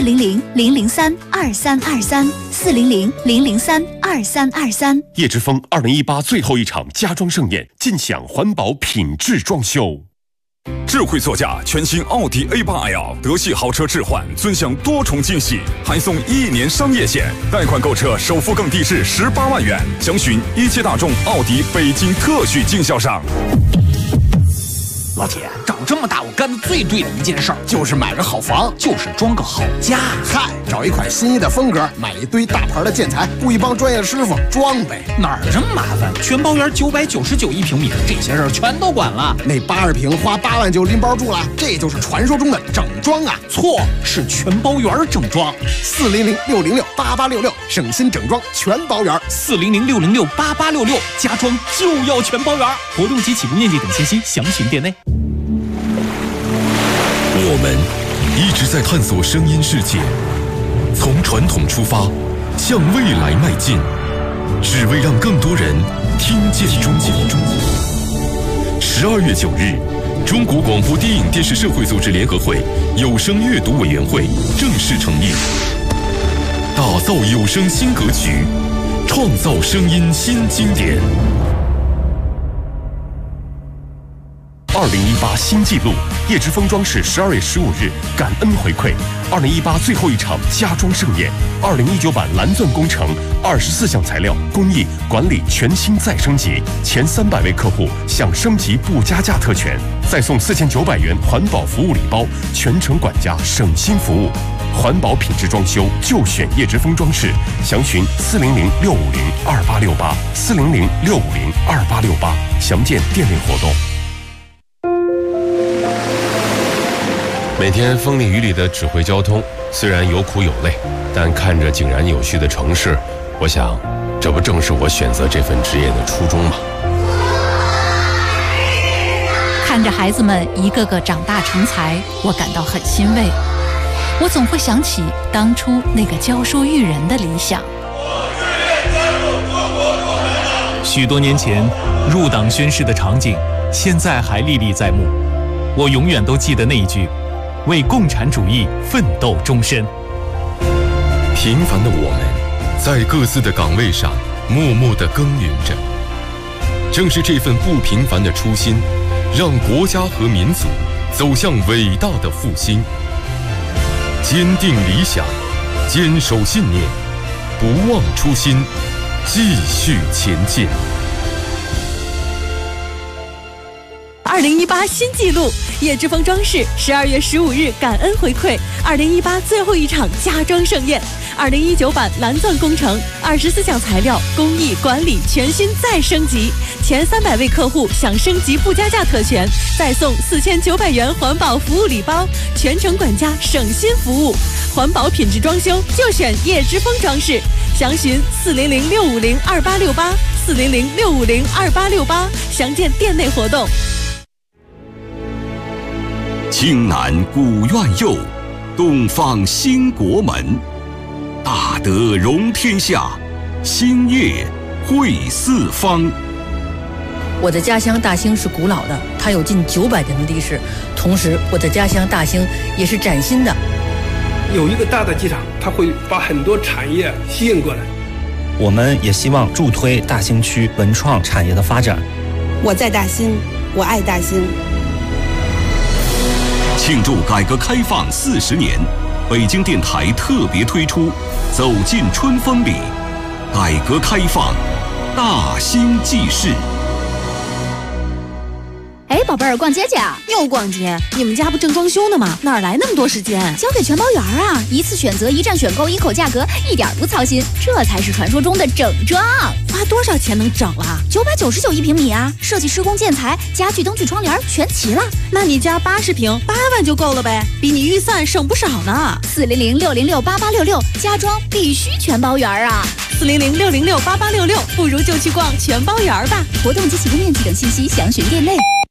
400-003-2323，400-003-2323。 叶之峰2018最后一场家装盛宴，尽享环保品质装修。智慧座驾全新奥迪 A8L 德系豪车置换，尊享多重惊喜，还送1年商业险，贷款购车首付更低至18万元。详询一汽大众奥迪北京特许经销商。 老铁，长这么大我干的最对的一件事儿，就是买个好房，就是装个好家。 嗨，找一款心仪的风格，买一堆大牌的建材，雇一帮专业师傅装呗。 哪儿这么麻烦？全包圆999一平米，这些事儿全都管了。 那80平花8万就拎包住了，这就是传说中的整装啊！ 错，是全包圆整装。 400-606-8866，省心整装全包圆。 400-606-8866，家装就要全包圆。活动及启动面积等信息详询店内。 我们一直在探索声音世界，从传统出发，向未来迈进，只为让更多人听见中国。12月9日，中国广播电影电视社会组织联合会有声阅读委员会正式成立，打造有声新格局，创造声音新经典。2018新纪录，叶之峰装饰12月15日感恩回馈2018最后一场家装盛宴，2019版蓝钻工程24项材料，工艺管理全新再升级，前300位客户享升级不加价特权，再送4900元环保服务礼包，全程管家省心服务，环保品质装修就选叶之峰装饰，详询400-650-2868，400-650-2868，详见店内活动。每天风里雨里的指挥交通，虽然有苦有累，但看着井然有序的城市，我想，这不正是我选择这份职业的初衷吗？ 看着孩子们一个个长大成才，我感到很欣慰。我总会想起当初那个教书育人的理想。 许多年前入党宣誓的场景，现在还历历在目。我永远都记得那一句：为共产主义奋斗终身。 平凡的我们，在各自的岗位上默默地耕耘着。正是这份不平凡的初心，让国家和民族走向伟大的复兴。坚定理想，坚守信念，不忘初心，继续前进。 2018新纪录，叶之峰装饰12月15日感恩回馈2018最后一场家装盛宴，2019版蓝钻工程，24项材料工艺管理全新再升级，前300位客户享升级不加价特权，再送4900元环保服务礼包，全程管家省心服务，环保品质装修就选叶之峰装饰，详询400-650-2868，400-650-2868，详见店内活动。 青南古院右，东方兴国门，大德容天下，兴业惠四方。 我的家乡大兴是古老的，它有近900年的历史，同时我的家乡大兴也是崭新的。 有一个大的机场，它会把很多产业吸引过来。 我们也希望助推大兴区文创产业的发展。 我在大兴，我爱大兴。 庆祝改革开放40年，北京电台特别推出《走进春风里》，改革开放大兴记事。 哎，宝贝儿，逛街去啊？ 又逛街？你们家不正装修呢吗？哪来那么多时间？ 交给全包园啊！一次选择，一站选购，一口价格，一点不操心，这才是传说中的整装。 花多少钱能整了 ？999一平米啊！设计、施工、建材、家具、灯具、窗帘全齐了。 那你家80平，8万就够了呗，比你预算省不少呢。 400-606-8866，家装必须全包园啊 ！400-606-8866，不如就去逛全包园吧。 活动及启动面积等信息详询店内。